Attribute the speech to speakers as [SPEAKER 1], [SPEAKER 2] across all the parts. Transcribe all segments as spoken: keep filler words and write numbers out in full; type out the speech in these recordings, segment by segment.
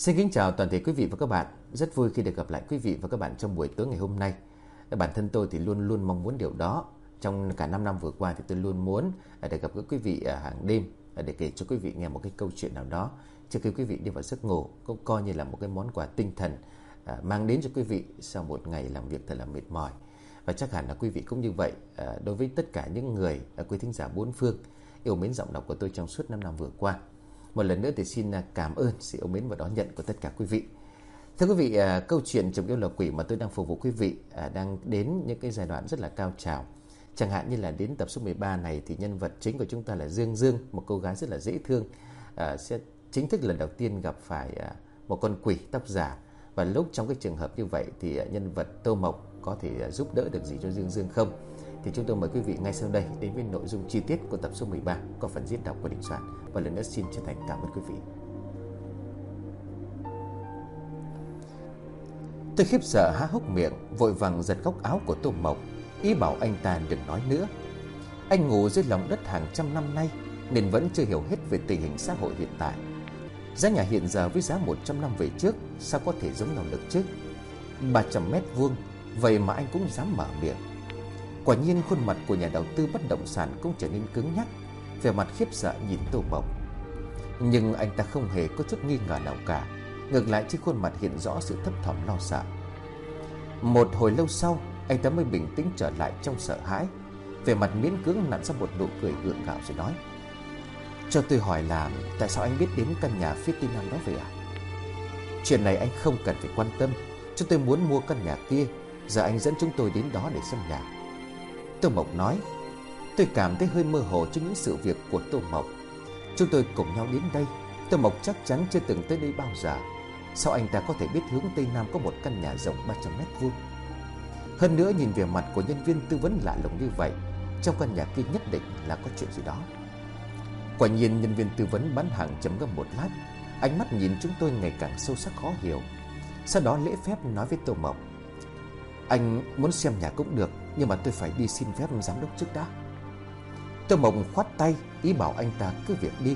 [SPEAKER 1] Xin kính chào toàn thể quý vị và các bạn. Rất vui khi được gặp lại quý vị và các bạn trong buổi tối ngày hôm nay. Bản thân tôi thì luôn luôn mong muốn điều đó. Trong cả năm năm vừa qua thì tôi luôn muốn để gặp gỡ quý vị hàng đêm để kể cho quý vị nghe một cái câu chuyện nào đó trước khi quý vị đi vào giấc ngủ, cũng coi như là một cái món quà tinh thần mang đến cho quý vị sau một ngày làm việc thật là mệt mỏi. Và chắc hẳn là quý vị cũng như vậy. Đối với tất cả những người quý thính giả bốn phương yêu mến giọng đọc của tôi trong suốt năm năm vừa qua, một lần nữa thì xin cảm ơn sự yêu mến và đón nhận của tất cả quý vị. Thưa quý vị, câu chuyện Chồng Yêu Là Quỷ mà tôi đang phục vụ quý vị đang đến những cái giai đoạn rất là cao trào. Chẳng hạn như là đến tập số mười ba này thì nhân vật chính của chúng ta là Dương Dương, một cô gái rất là dễ thương, sẽ chính thức lần đầu tiên gặp phải một con quỷ tóc giả. Và lúc trong cái trường hợp như vậy thì nhân vật Tô Mộc có thể giúp đỡ được gì cho Dương Dương không? Thì chúng tôi mời quý vị ngay sau đây đến với nội dung chi tiết của tập số mười ba có phần diễn đọc của Đình Soạn. Và lần nữa xin chân thành cảm ơn quý vị. Tôi khiếp sợ há hốc miệng, vội vàng giật góc áo của Tô Mộc, ý bảo anh ta đừng nói nữa. Anh ngủ dưới lòng đất hàng trăm năm nay nên vẫn chưa hiểu hết về tình hình xã hội hiện tại. Giá nhà hiện giờ với giá một trăm năm về trước sao có thể giống nhau được chứ? Ba trăm mét vuông, vậy mà anh cũng dám mở miệng. Quả nhiên khuôn mặt của nhà đầu tư bất động sản cũng trở nên cứng nhắc, vẻ mặt khiếp sợ nhìn Tô Mộc. Nhưng anh ta không hề có chút nghi ngờ nào cả, ngược lại trên khuôn mặt hiện rõ sự thấp thỏm lo sợ. Một hồi lâu sau, anh ta mới bình tĩnh trở lại trong sợ hãi, vẻ mặt miễn cưỡng nặn ra một nụ cười gượng gạo rồi nói: "Cho tôi hỏi là tại sao anh biết đến căn nhà phía tây nam đó vậy ạ?" "Chuyện này anh không cần phải quan tâm, chúng tôi muốn mua căn nhà kia, giờ anh dẫn chúng tôi đến đó để xem nhà." Tô Mộc nói. Tôi cảm thấy hơi mơ hồ trước những sự việc của Tô Mộc. Chúng tôi cùng nhau đến đây, Tô Mộc chắc chắn chưa từng tới đây bao giờ. Sao anh ta có thể biết hướng tây nam có một căn nhà rộng ba trăm mét vuông? Hơn nữa nhìn vẻ mặt của nhân viên tư vấn lạ lùng như vậy, trong căn nhà kia nhất định là có chuyện gì đó. Quả nhiên nhân viên tư vấn bán hàng trầm ngâm một lát, ánh mắt nhìn chúng tôi ngày càng sâu sắc khó hiểu. Sau đó lễ phép nói với Tô Mộc: "Anh muốn xem nhà cũng được, nhưng mà tôi phải đi xin phép giám đốc trước đã." Tô Mộc khoát tay, ý bảo anh ta cứ việc đi.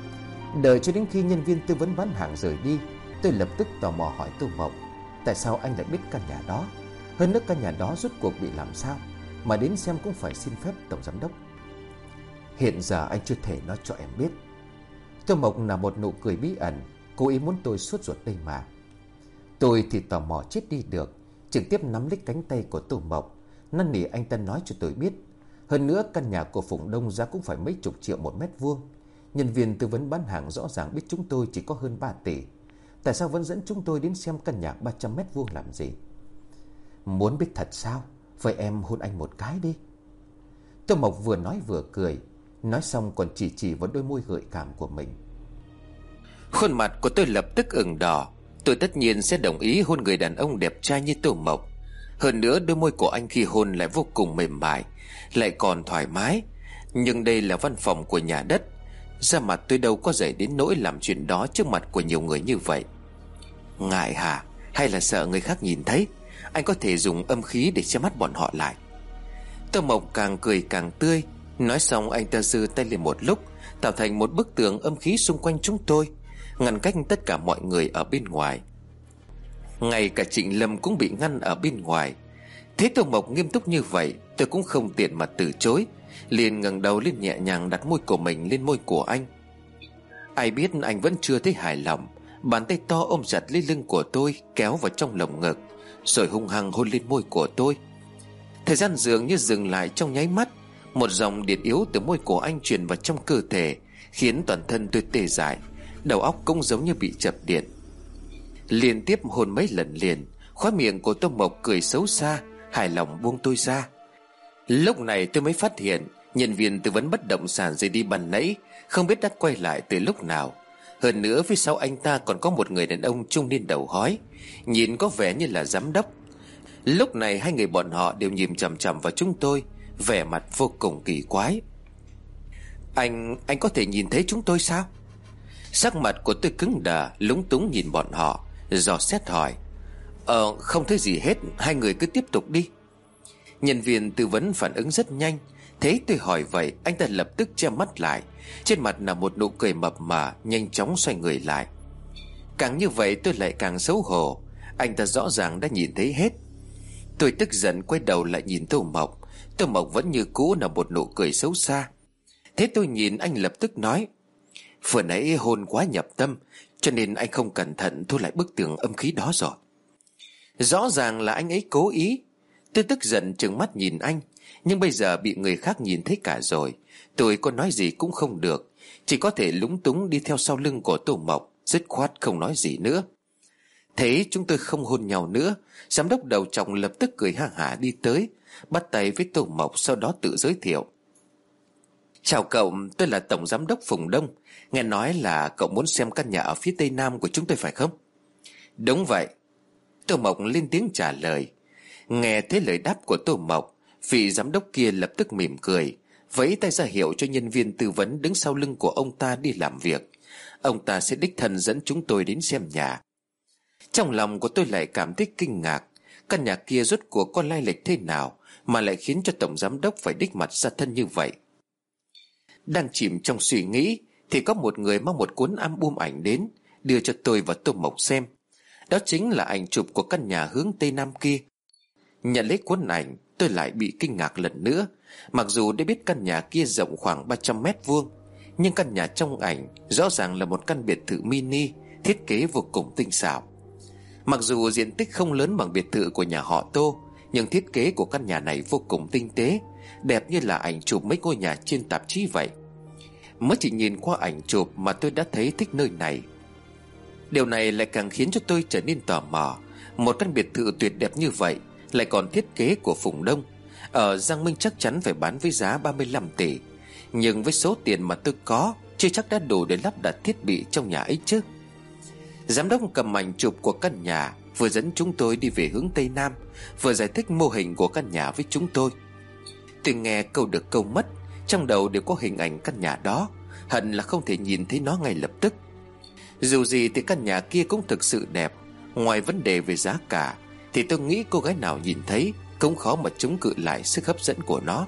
[SPEAKER 1] Đợi cho đến khi nhân viên tư vấn bán hàng rời đi, tôi lập tức tò mò hỏi Tô Mộc: "Tại sao anh lại biết căn nhà đó? Hơn nữa căn nhà đó rốt cuộc bị làm sao mà đến xem cũng phải xin phép tổng giám đốc?" "Hiện giờ anh chưa thể nói cho em biết." Tô Mộc là một nụ cười bí ẩn, cố ý muốn tôi sốt ruột đây mà. Tôi thì tò mò chết đi được, trực tiếp nắm lấy cánh tay của Tô Mộc, năn nỉ anh ta nói cho tôi biết. Hơn nữa căn nhà của Phùng Đông giá cũng phải mấy chục triệu một mét vuông. Nhân viên tư vấn bán hàng rõ ràng biết chúng tôi chỉ có hơn ba tỷ, tại sao vẫn dẫn chúng tôi đến xem căn nhà ba trăm mét vuông làm gì? "Muốn biết thật sao? Vậy em hôn anh một cái đi." Tô Mộc vừa nói vừa cười, nói xong còn chỉ chỉ vào đôi môi gợi cảm của mình. Khuôn mặt của tôi lập tức ửng đỏ. Tôi tất nhiên sẽ đồng ý hôn người đàn ông đẹp trai như Tô Mộc. Hơn nữa đôi môi của anh khi hôn lại vô cùng mềm mại, lại còn thoải mái. Nhưng đây là văn phòng của nhà đất, da mặt tôi đâu có dày đến nỗi làm chuyện đó trước mặt của nhiều người như vậy. "Ngại hả? Hay là sợ người khác nhìn thấy? Anh có thể dùng âm khí để che mắt bọn họ lại." Tô Mộc càng cười càng tươi. Nói xong anh ta giơ tay lên một lúc, tạo thành một bức tường âm khí xung quanh chúng tôi, ngăn cách tất cả mọi người ở bên ngoài. Ngay cả Trịnh Lâm cũng bị ngăn ở bên ngoài. Thấy Tô Mộc nghiêm túc như vậy, tôi cũng không tiện mà từ chối, liền ngẩng đầu lên nhẹ nhàng đặt môi của mình lên môi của anh. Ai biết anh vẫn chưa thấy hài lòng, bàn tay to ôm chặt lấy lưng của tôi, kéo vào trong lồng ngực, rồi hung hăng hôn lên môi của tôi. Thời gian dường như dừng lại trong nháy mắt. Một dòng điện yếu từ môi của anh truyền vào trong cơ thể, khiến toàn thân tôi tê dại, đầu óc cũng giống như bị chập điện. Liên tiếp hôn mấy lần liền, khóe miệng của Tô Mộc cười xấu xa, hài lòng buông tôi ra. Lúc này tôi mới phát hiện nhân viên tư vấn bất động sản rời đi ban nãy không biết đã quay lại từ lúc nào. Hơn nữa phía sau anh ta còn có một người đàn ông trung niên đầu hói, nhìn có vẻ như là giám đốc. Lúc này hai người bọn họ đều nhìn chằm chằm vào chúng tôi, vẻ mặt vô cùng kỳ quái. Anh, anh có thể nhìn thấy chúng tôi sao?" Sắc mặt của tôi cứng đờ, lúng túng nhìn bọn họ, dò xét hỏi: Ờ không thấy gì hết, hai người cứ tiếp tục đi." Nhân viên tư vấn phản ứng rất nhanh. Thấy tôi hỏi vậy, anh ta lập tức che mắt lại, trên mặt là một nụ cười mập mờ, nhanh chóng xoay người lại. Càng như vậy tôi lại càng xấu hổ. Anh ta rõ ràng đã nhìn thấy hết. Tôi tức giận quay đầu lại nhìn Tô Mộc. Tô Mộc vẫn như cũ là một nụ cười xấu xa. Thế tôi nhìn anh lập tức nói: vừa nãy hôn quá nhập tâm, cho nên anh không cẩn thận thu lại bức tường âm khí đó rồi. Rõ ràng là anh ấy cố ý. Tôi tức giận trừng mắt nhìn anh. Nhưng bây giờ bị người khác nhìn thấy cả rồi, tôi có nói gì cũng không được, chỉ có thể lúng túng đi theo sau lưng của Tô Mộc, dứt khoát không nói gì nữa. Thế chúng tôi không hôn nhau nữa, giám đốc đầu trọc lập tức cười ha hả đi tới, bắt tay với Tô Mộc, sau đó tự giới thiệu: chào cậu, tôi là Tổng Giám đốc Phùng Đông. Nghe nói là cậu muốn xem căn nhà ở phía tây nam của chúng tôi phải không? Đúng vậy, Tô Mộc lên tiếng trả lời. Nghe thấy lời đáp của Tô Mộc, vị giám đốc kia lập tức mỉm cười, vẫy tay ra hiệu cho nhân viên tư vấn đứng sau lưng của ông ta đi làm việc. Ông ta sẽ đích thân dẫn chúng tôi đến xem nhà. Trong lòng của tôi lại cảm thấy kinh ngạc. Căn nhà kia rốt cuộc có lai lịch thế nào mà lại khiến cho Tổng Giám đốc phải đích mặt ra thân như vậy? Đang chìm trong suy nghĩ thì có một người mang một cuốn album ảnh đến, đưa cho tôi và Tô Mộc xem. Đó chính là ảnh chụp của căn nhà hướng tây nam kia. Nhận lấy cuốn ảnh, tôi lại bị kinh ngạc lần nữa. Mặc dù đã biết căn nhà kia rộng khoảng ba trăm mét vuông, nhưng căn nhà trong ảnh rõ ràng là một căn biệt thự mini, thiết kế vô cùng tinh xảo. Mặc dù diện tích không lớn bằng biệt thự của nhà họ Tô, nhưng thiết kế của căn nhà này vô cùng tinh tế, đẹp như là ảnh chụp mấy ngôi nhà trên tạp chí vậy. Mới chỉ nhìn qua ảnh chụp mà tôi đã thấy thích nơi này. Điều này lại càng khiến cho tôi trở nên tò mò. Một căn biệt thự tuyệt đẹp như vậy, lại còn thiết kế của Phùng Đông, ở Giang Minh chắc chắn phải bán với giá ba mươi lăm tỷ. Nhưng với số tiền mà tôi có, chưa chắc đã đủ để lắp đặt thiết bị trong nhà ấy chứ. Giám đốc cầm ảnh chụp của căn nhà, vừa dẫn chúng tôi đi về hướng tây nam, vừa giải thích mô hình của căn nhà với chúng tôi. Tôi nghe câu được câu mất, trong đầu đều có hình ảnh căn nhà đó, hận là không thể nhìn thấy nó ngay lập tức. Dù gì thì căn nhà kia cũng thực sự đẹp. Ngoài vấn đề về giá cả thì tôi nghĩ cô gái nào nhìn thấy cũng khó mà chống cự lại sức hấp dẫn của nó.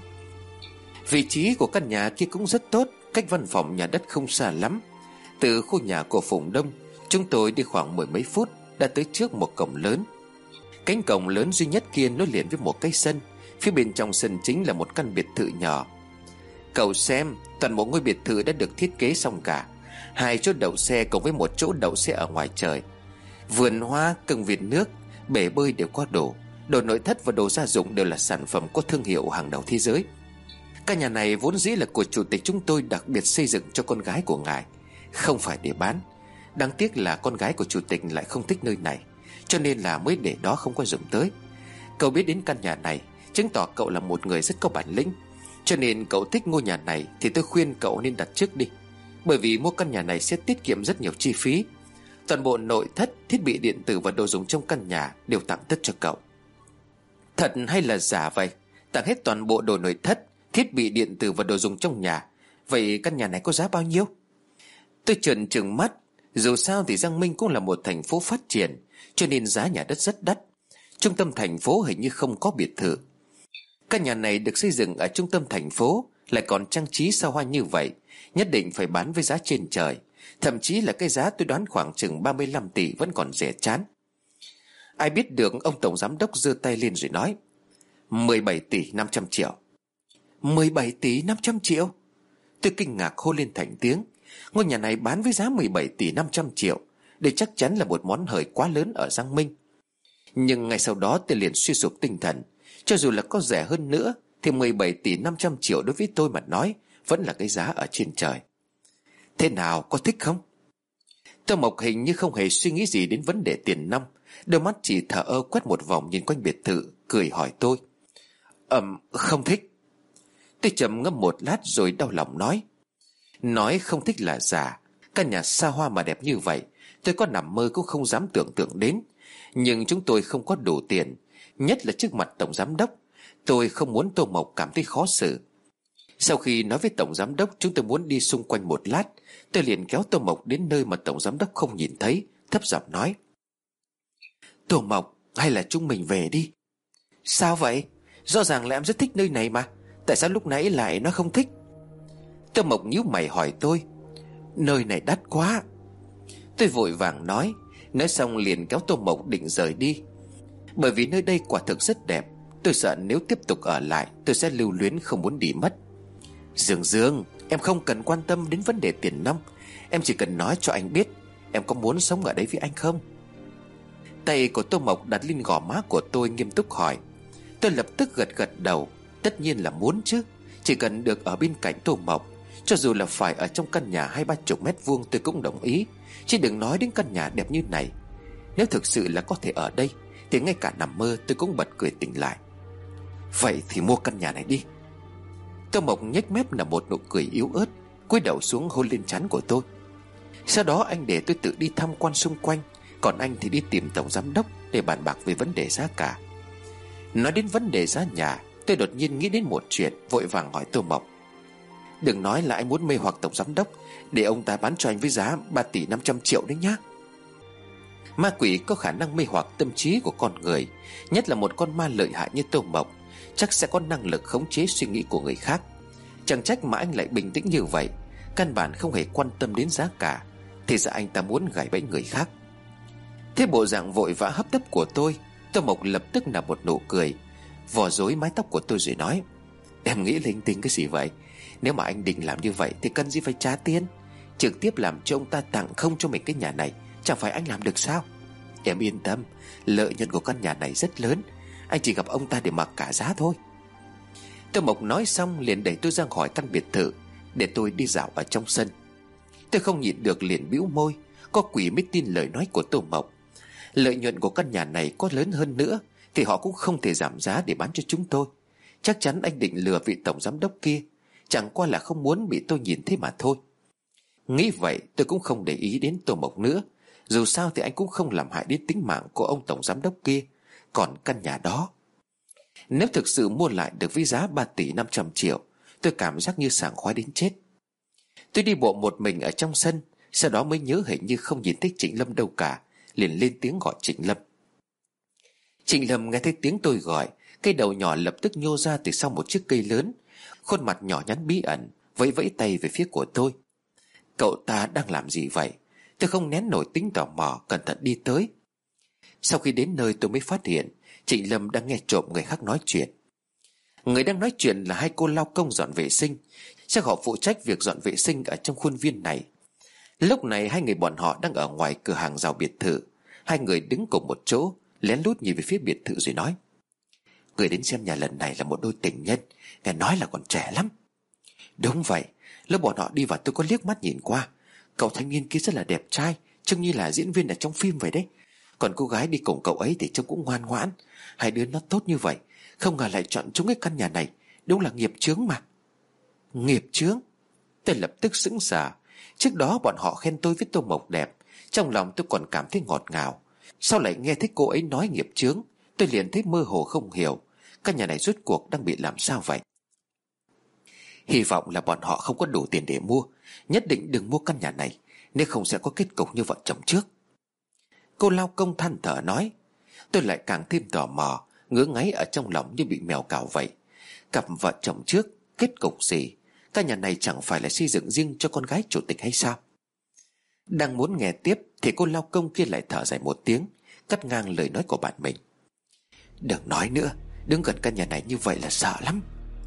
[SPEAKER 1] Vị trí của căn nhà kia cũng rất tốt, cách văn phòng nhà đất không xa lắm. Từ khu nhà của Phùng Đông, chúng tôi đi khoảng mười mấy phút đã tới trước một cổng lớn. Cánh cổng lớn duy nhất kia nối liền với một cái sân. Phía bên trong sân chính là một căn biệt thự nhỏ. Cậu xem, toàn bộ ngôi biệt thự đã được thiết kế xong cả. Hai chỗ đậu xe cộng với một chỗ đậu xe ở ngoài trời. Vườn hoa, công viên nước, bể bơi đều có đủ. Đồ nội thất và đồ gia dụng đều là sản phẩm có thương hiệu hàng đầu thế giới. Căn nhà này vốn dĩ là của chủ tịch chúng tôi đặc biệt xây dựng cho con gái của ngài, không phải để bán. Đáng tiếc là con gái của chủ tịch lại không thích nơi này, cho nên là mới để đó không có dùng tới. Cậu biết đến căn nhà này chứng tỏ cậu là một người rất có bản lĩnh, cho nên cậu thích ngôi nhà này thì tôi khuyên cậu nên đặt trước đi. Bởi vì mua căn nhà này sẽ tiết kiệm rất nhiều chi phí. Toàn bộ nội thất, thiết bị điện tử và đồ dùng trong căn nhà đều tặng tất cho cậu. Thật hay là giả vậy? Tặng hết toàn bộ đồ nội thất, thiết bị điện tử và đồ dùng trong nhà. Vậy căn nhà này có giá bao nhiêu? Tôi trợn trừng mắt. Dù sao thì Giang Minh cũng là một thành phố phát triển, cho nên giá nhà đất rất đắt. Trung tâm thành phố hình như không có biệt thự. Căn nhà này được xây dựng ở trung tâm thành phố, lại còn trang trí xa hoa như vậy, nhất định phải bán với giá trên trời. Thậm chí là cái giá tôi đoán khoảng chừng ba mươi lăm tỷ vẫn còn rẻ chán. Ai biết được, ông tổng giám đốc giơ tay lên rồi nói: mười bảy tỷ năm trăm triệu. Mười bảy tỷ năm trăm triệu? Tôi kinh ngạc hô lên thành tiếng. Ngôi nhà này bán với giá mười bảy tỷ năm trăm triệu. Đây chắc chắn là một món hời quá lớn ở Giang Minh. Nhưng ngay sau đó tôi liền suy sụp tinh thần. Cho dù là có rẻ hơn nữa thì mười bảy tỷ năm trăm triệu đối với tôi mà nói vẫn là cái giá ở trên trời. Thế nào, có thích không? Tô Mộc hình như không hề suy nghĩ gì đến vấn đề tiền nong, đôi mắt chỉ thờ ơ quét một vòng nhìn quanh biệt thự, cười hỏi tôi: Ừm, không thích. Tôi trầm ngâm một lát rồi đau lòng nói: Nói không thích là giả. Căn nhà xa hoa mà đẹp như vậy, tôi có nằm mơ cũng không dám tưởng tượng đến. Nhưng chúng tôi không có đủ tiền, nhất là trước mặt tổng giám đốc. Tôi không muốn Tô Mộc cảm thấy khó xử. Sau khi nói với tổng giám đốc chúng tôi muốn đi xung quanh một lát, tôi liền kéo Tô Mộc đến nơi mà tổng giám đốc không nhìn thấy, thấp giọng nói: Tô Mộc, hay là chúng mình về đi. Sao vậy? Rõ ràng là em rất thích nơi này mà, tại sao lúc nãy lại nó không thích? Tô Mộc nhíu mày hỏi tôi: Nơi này đắt quá.
[SPEAKER 2] Tôi vội vàng nói. Nói xong liền kéo Tô Mộc định rời đi. Bởi vì nơi đây quả thực rất đẹp. Tôi sợ nếu tiếp tục ở lại tôi sẽ lưu luyến không muốn đi mất. Dương Dương, em không cần quan tâm đến vấn đề tiền nong. Em chỉ cần nói cho anh biết em có muốn sống ở đấy với anh không. Tay của Tô Mộc đặt lên gò má của tôi nghiêm túc hỏi. Tôi lập tức gật gật đầu. Tất nhiên là muốn chứ. Chỉ cần được ở bên cạnh Tô Mộc, cho dù là phải ở trong căn nhà hai ba chục mét vuông tôi cũng đồng ý. Chứ đừng nói đến căn nhà đẹp như này. Nếu thực sự là có thể ở đây thì ngay cả nằm mơ tôi cũng bật cười tỉnh lại. Vậy thì mua căn nhà này đi. Tô Mộc nhếch mép là một nụ cười yếu ớt, cúi đầu xuống hôn lên trán của tôi. Sau đó anh để tôi tự đi tham quan xung quanh, còn anh thì đi tìm tổng giám đốc để bàn bạc về vấn đề giá cả. Nói đến vấn đề giá nhà, tôi đột nhiên nghĩ đến một chuyện, vội vàng hỏi Tô Mộc. Đừng nói là anh muốn mê hoặc tổng giám đốc để ông ta bán cho anh với giá ba tỷ năm trăm triệu đấy nhá. Ma quỷ có khả năng mê hoặc tâm trí của con người, nhất là một con ma lợi hại như Tô Mộc, chắc sẽ có năng lực khống chế suy nghĩ của người khác. Chẳng trách mà anh lại bình tĩnh như vậy, căn bản không hề quan tâm đến giá cả. Thì ra anh ta muốn gài bẫy người khác. Thế bộ dạng vội vã hấp tấp của tôi, Tô Mộc lập tức là một nụ cười, vò rối mái tóc của tôi rồi nói. Em nghĩ linh tinh cái gì vậy? Nếu mà anh định làm như vậy thì cần gì phải trả tiền? Trực tiếp làm cho ông ta tặng không cho mình cái nhà này, chẳng phải anh làm được sao? Em yên tâm, lợi nhuận của căn nhà này rất lớn. Anh chỉ gặp ông ta để mặc cả giá thôi. Tô Mộc nói xong liền đẩy tôi ra khỏi căn biệt thự, để tôi đi dạo ở trong sân. Tôi không nhịn được liền bĩu môi. Có quỷ mới tin lời nói của Tô Mộc. Lợi nhuận của căn nhà này có lớn hơn nữa thì họ cũng không thể giảm giá để bán cho chúng tôi. Chắc chắn anh định lừa vị tổng giám đốc kia, chẳng qua là không muốn bị tôi nhìn thấy mà thôi. Nghĩ vậy tôi cũng không để ý đến Tô Mộc nữa. Dù sao thì anh cũng không làm hại đến tính mạng của ông tổng giám đốc kia. Còn căn nhà đó, nếu thực sự mua lại được với giá ba tỷ năm trăm triệu, tôi cảm giác như sảng khoái đến chết. Tôi đi bộ một mình ở trong sân, sau đó mới nhớ hình như không nhìn thấy Trịnh Lâm đâu cả, liền lên tiếng gọi Trịnh Lâm. Trịnh Lâm nghe thấy tiếng tôi gọi, cây đầu nhỏ lập tức nhô ra từ sau một chiếc cây lớn, khuôn mặt nhỏ nhắn bí ẩn, vẫy vẫy tay về phía của tôi. Cậu ta đang làm gì vậy? Tôi không nén nổi tính tò mò, cẩn thận đi tới. Sau khi đến nơi tôi mới phát hiện Trịnh Lâm đang nghe trộm người khác nói chuyện. Người đang nói chuyện là hai cô lao công dọn vệ sinh. Chắc họ phụ trách việc dọn vệ sinh ở trong khuôn viên này. Lúc này hai người bọn họ đang ở ngoài cửa hàng rào biệt thự. Hai người đứng cùng một chỗ, lén lút nhìn về phía biệt thự rồi nói. Người đến xem nhà lần này là một đôi tình nhân, nghe nói là còn trẻ lắm. Đúng vậy, lúc bọn họ đi vào tôi có liếc mắt nhìn qua. Cậu thanh niên kia rất là đẹp trai, trông như là diễn viên ở trong phim vậy đấy. Còn cô gái đi cùng cậu ấy thì trông cũng ngoan ngoãn. Hai đứa nó tốt như vậy, không ngờ lại chọn trúng cái căn nhà này. Đúng là nghiệp chướng mà. Nghiệp chướng? Tôi lập tức sững sờ. Trước đó bọn họ khen tôi với Tô Mộc đẹp, trong lòng tôi còn cảm thấy ngọt ngào. Sau lại nghe thấy cô ấy nói nghiệp chướng, tôi liền thấy mơ hồ không hiểu. Căn nhà này rốt cuộc đang bị làm sao vậy? Hy vọng là bọn họ không có đủ tiền để mua. Nhất định đừng mua căn nhà này, nếu không sẽ có kết cục như vợ chồng trước. Cô lao công than thở nói. Tôi lại càng thêm tò mò, ngứa ngáy ở trong lòng như bị mèo cào vậy. Cặp vợ chồng trước, kết cục gì? Căn nhà này chẳng phải là xây dựng riêng cho con gái chủ tịch hay sao? Đang muốn nghe tiếp thì cô lao công kia lại thở dài một tiếng, cắt ngang lời nói của bạn mình. Đừng nói nữa, đứng gần căn nhà này như vậy là sợ lắm.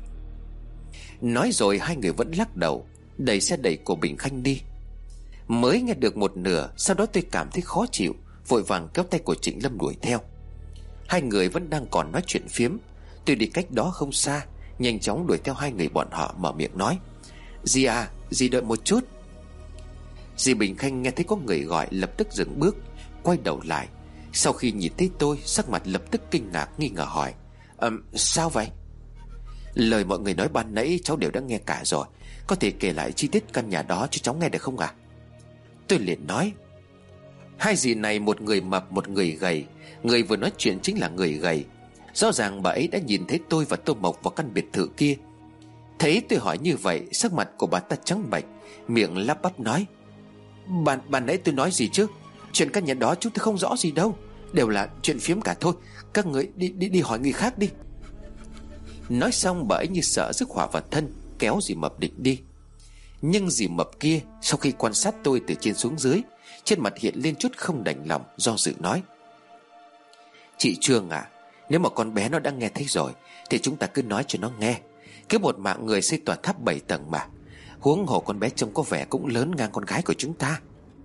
[SPEAKER 2] Nói rồi hai người vẫn lắc đầu, đẩy xe đẩy của Bình Khanh đi. Mới nghe được một nửa, sau đó tôi cảm thấy khó chịu, vội vàng kéo tay của Trịnh Lâm đuổi theo. Hai người vẫn đang còn nói chuyện phiếm. Tôi đi cách đó không xa, nhanh chóng đuổi theo hai người bọn họ, mở miệng nói. Dì à, dì đợi một chút. Dì Bình Khanh nghe thấy có người gọi, lập tức dừng bước, quay đầu lại. Sau khi nhìn thấy tôi, sắc mặt lập tức kinh ngạc, nghi ngờ hỏi. Ừm, sao vậy? Lời mọi người nói ban nãy cháu đều đã nghe cả rồi. Có thể kể lại chi tiết căn nhà đó cho cháu nghe được không ạ? Tôi liền nói. Hai dì này, một người mập một người gầy. Người vừa nói chuyện chính là người gầy. Rõ ràng bà ấy đã nhìn thấy tôi và Tô Mộc vào căn biệt thự kia. Thấy tôi hỏi như vậy, sắc mặt của bà ta trắng bệch, miệng lắp bắp nói. Bạn, bạn nãy tôi nói gì chứ? Chuyện căn nhà đó chúng tôi không rõ gì đâu, đều là chuyện phiếm cả thôi. Các người đi đi đi hỏi người khác đi. Nói xong bà ấy như sợ rước họa vào thân, kéo dì mập định đi. Nhưng dì mập kia sau khi quan sát tôi từ trên xuống dưới, trên mặt hiện lên chút không đành lòng, do dự nói: Chị Trương à, nếu mà con bé nó đã nghe thấy rồi thì chúng ta cứ nói cho nó nghe. Cứ một mạng người xây tòa tháp bảy tầng mà. Huống hồ con bé trông có vẻ cũng lớn ngang con gái của chúng ta.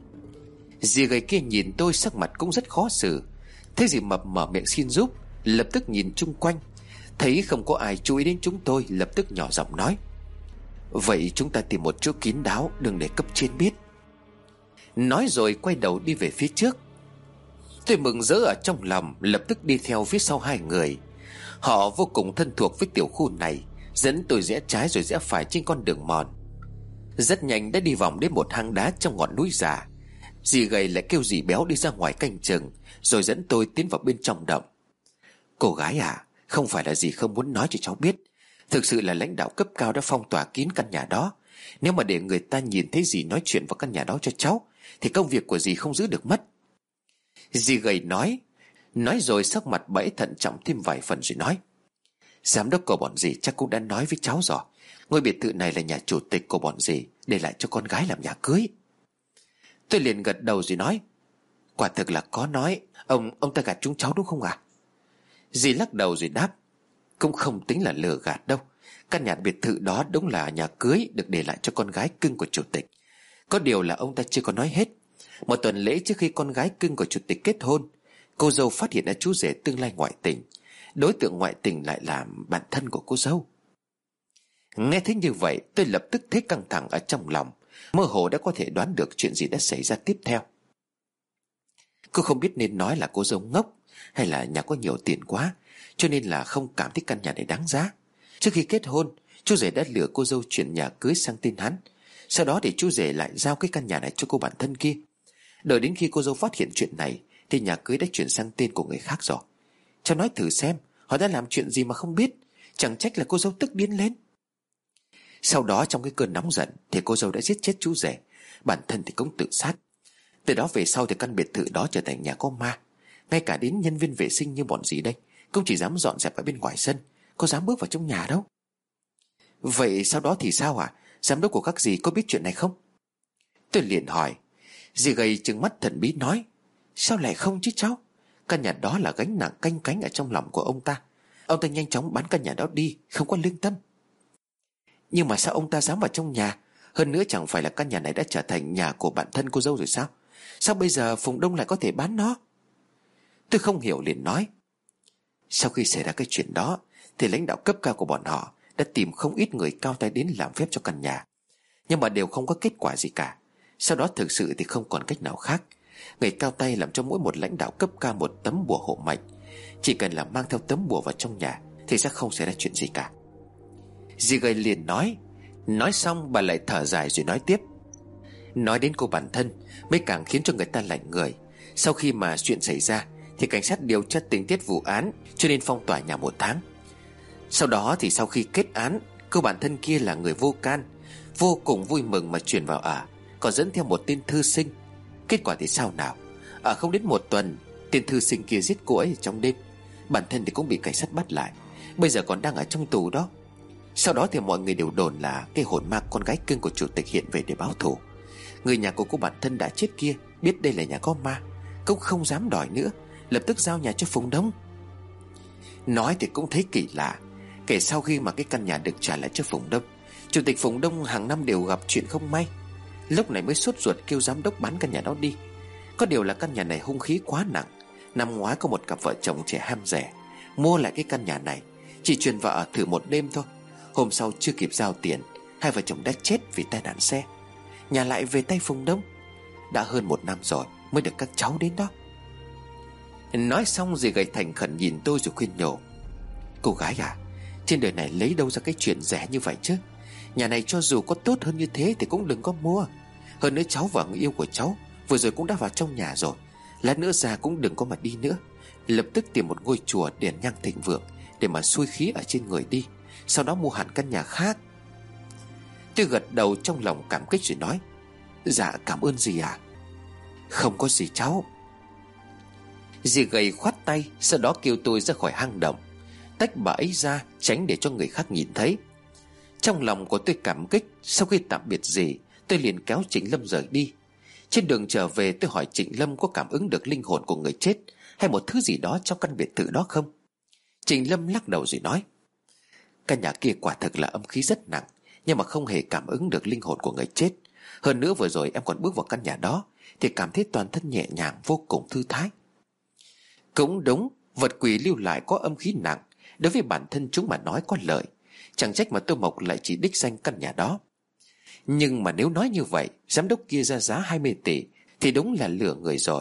[SPEAKER 2] Dì gầy kia nhìn tôi sắc mặt cũng rất khó xử. Thế dì mập mở miệng xin giúp, lập tức nhìn chung quanh, thấy không có ai chú ý đến chúng tôi, lập tức nhỏ giọng nói: Vậy chúng ta tìm một chỗ kín đáo, đừng để cấp trên biết. Nói rồi quay đầu đi về phía trước. Tôi mừng rỡ ở trong lòng, lập tức đi theo phía sau hai người. Họ vô cùng thân thuộc với tiểu khu này, dẫn tôi rẽ trái rồi rẽ phải trên con đường mòn. Rất nhanh đã đi vòng đến một hang đá trong ngọn núi già. Dì gầy lại kêu dì béo đi ra ngoài canh chừng, rồi dẫn tôi tiến vào bên trong động. Cô gái à, không phải là dì không muốn nói cho cháu biết, thực sự là lãnh đạo cấp cao đã phong tỏa kín căn nhà đó. Nếu mà để người ta nhìn thấy dì nói chuyện vào căn nhà đó cho cháu thì công việc của dì không giữ được mất. Dì gầy nói. Nói rồi sắc mặt bẫy thận trọng thêm vài phần rồi nói: Giám đốc của bọn dì chắc cũng đã nói với cháu rồi, ngôi biệt thự này là nhà chủ tịch của bọn dì để lại cho con gái làm nhà cưới. Tôi liền gật đầu rồi nói: Quả thực là có nói. Ông ông ta gạt chúng cháu đúng không ạ? À? Dì lắc đầu rồi đáp: Cũng không tính là lừa gạt đâu. Căn nhà biệt thự đó đúng là nhà cưới được để lại cho con gái cưng của chủ tịch. Có điều là ông ta chưa có nói hết. Một tuần lễ trước khi con gái cưng của chủ tịch kết hôn, cô dâu phát hiện ra chú rể tương lai ngoại tình. Đối tượng ngoại tình lại là bạn thân của cô dâu. Nghe thấy như vậy, tôi lập tức thấy căng thẳng ở trong lòng, mơ hồ đã có thể đoán được chuyện gì đã xảy ra tiếp theo. Cô không biết nên nói là cô dâu ngốc, hay là nhà có nhiều tiền quá cho nên là không cảm thấy căn nhà này đáng giá. Trước khi kết hôn, chú rể đã lừa cô dâu chuyển nhà cưới sang tên hắn. Sau đó thì chú rể lại giao cái căn nhà này cho cô bạn thân kia. Đợi đến khi cô dâu phát hiện chuyện này thì nhà cưới đã chuyển sang tên của người khác rồi. Cháu nói thử xem, họ đã làm chuyện gì mà không biết. Chẳng trách là cô dâu tức điên lên. Sau đó trong cái cơn nóng giận thì cô dâu đã giết chết chú rể, bản thân thì cũng tự sát. Từ đó về sau thì căn biệt thự đó trở thành nhà có ma. Ngay cả đến nhân viên vệ sinh như bọn dì đây cũng chỉ dám dọn dẹp ở bên ngoài sân, có dám bước vào trong nhà đâu. Vậy sau đó thì sao à? Giám đốc của các dì có biết chuyện này không? Tôi liền hỏi. Dì gầy trừng mắt thần bí nói: Sao lại không chứ cháu? Căn nhà đó là gánh nặng canh cánh ở trong lòng của ông ta. Ông ta nhanh chóng bán căn nhà đó đi, không có lương tâm. Nhưng mà sao ông ta dám vào trong nhà? Hơn nữa chẳng phải là căn nhà này đã trở thành nhà của bạn thân cô dâu rồi sao? Sao bây giờ Phùng Đông lại có thể bán nó? Tôi không hiểu liền nói: Sau khi xảy ra cái chuyện đó thì lãnh đạo cấp cao của bọn họ đã tìm không ít người cao tay đến làm phép cho căn nhà, nhưng mà đều không có kết quả gì cả. Sau đó thực sự thì không còn cách nào khác. Người cao tay làm cho mỗi một lãnh đạo cấp cao một tấm bùa hộ mệnh. Chỉ cần là mang theo tấm bùa vào trong nhà thì sẽ không xảy ra chuyện gì cả. Dì gầy liền nói. Nói xong bà lại thở dài rồi nói tiếp. Nói đến cô bản thân mới càng khiến cho người ta lạnh người. Sau khi mà chuyện xảy ra thì cảnh sát điều tra tình tiết vụ án, cho nên phong tỏa nhà một tháng. Sau đó thì sau khi kết án, cô bản thân kia là người vô can, vô cùng vui mừng mà chuyển vào ở, còn dẫn theo một tên thư sinh. Kết quả thì sao nào? Ở không đến một tuần, tên thư sinh kia giết cô ấy ở trong đêm. Bản thân thì cũng bị cảnh sát bắt lại, bây giờ còn đang ở trong tù đó. Sau đó thì mọi người đều đồn là cái hồn ma con gái cưng của chủ tịch hiện về để báo thù. Người nhà của cô bản thân đã chết kia biết đây là nhà có ma, cũng không dám đòi nữa, lập tức giao nhà cho Phùng Đông. Nói thì cũng thấy kỳ lạ. Kể sau khi mà cái căn nhà được trả lại cho Phùng Đông, chủ tịch Phùng Đông hàng năm đều gặp chuyện không may, lúc này mới sốt ruột kêu giám đốc bán căn nhà đó đi. Có điều là căn nhà này hung khí quá nặng. Năm ngoái có một cặp vợ chồng trẻ ham rẻ mua lại cái căn nhà này, chỉ chuyển vào ở thử một đêm thôi. Hôm sau chưa kịp giao tiền, hai vợ chồng đã chết vì tai nạn xe. Nhà lại về tay Phùng Đông. Đã hơn một năm rồi mới được các cháu đến đó. Nói xong dì gầy thành khẩn nhìn tôi rồi khuyên nhủ. Cô gái à, trên đời này lấy đâu ra cái chuyện rẻ như vậy chứ? Nhà này cho dù có tốt hơn như thế thì cũng đừng có mua. Hơn nữa cháu và người yêu của cháu vừa rồi cũng đã vào trong nhà rồi. Lát nữa ra cũng đừng có mà đi nữa. Lập tức tìm một ngôi chùa đèn nhang thịnh vượng để mà xuôi khí ở trên người đi, sau đó mua hẳn căn nhà khác. Tôi gật đầu trong lòng cảm kích rồi nói. Dạ cảm ơn dì ạ. Không có gì cháu. Dì gầy khoát tay, sau đó kêu tôi ra khỏi hang động, tách bà ấy ra tránh để cho người khác nhìn thấy. Trong lòng của tôi cảm kích. Sau khi tạm biệt dì, tôi liền kéo Trịnh Lâm rời đi. Trên đường trở về, tôi hỏi Trịnh Lâm có cảm ứng được linh hồn của người chết hay một thứ gì đó trong căn biệt thự đó không. Trịnh Lâm lắc đầu rồi nói: căn nhà kia quả thực là âm khí rất nặng, nhưng mà không hề cảm ứng được linh hồn của người chết. Hơn nữa vừa rồi em còn bước vào căn nhà đó thì cảm thấy toàn thân nhẹ nhàng, vô cùng thư thái. Cũng đúng, vật quỷ lưu lại có âm khí nặng, đối với bản thân chúng mà nói có lợi. Chẳng trách mà Tô Mộc lại chỉ đích danh căn nhà đó. Nhưng mà nếu nói như vậy, giám đốc kia ra giá hai mươi tỷ thì đúng là lừa người rồi.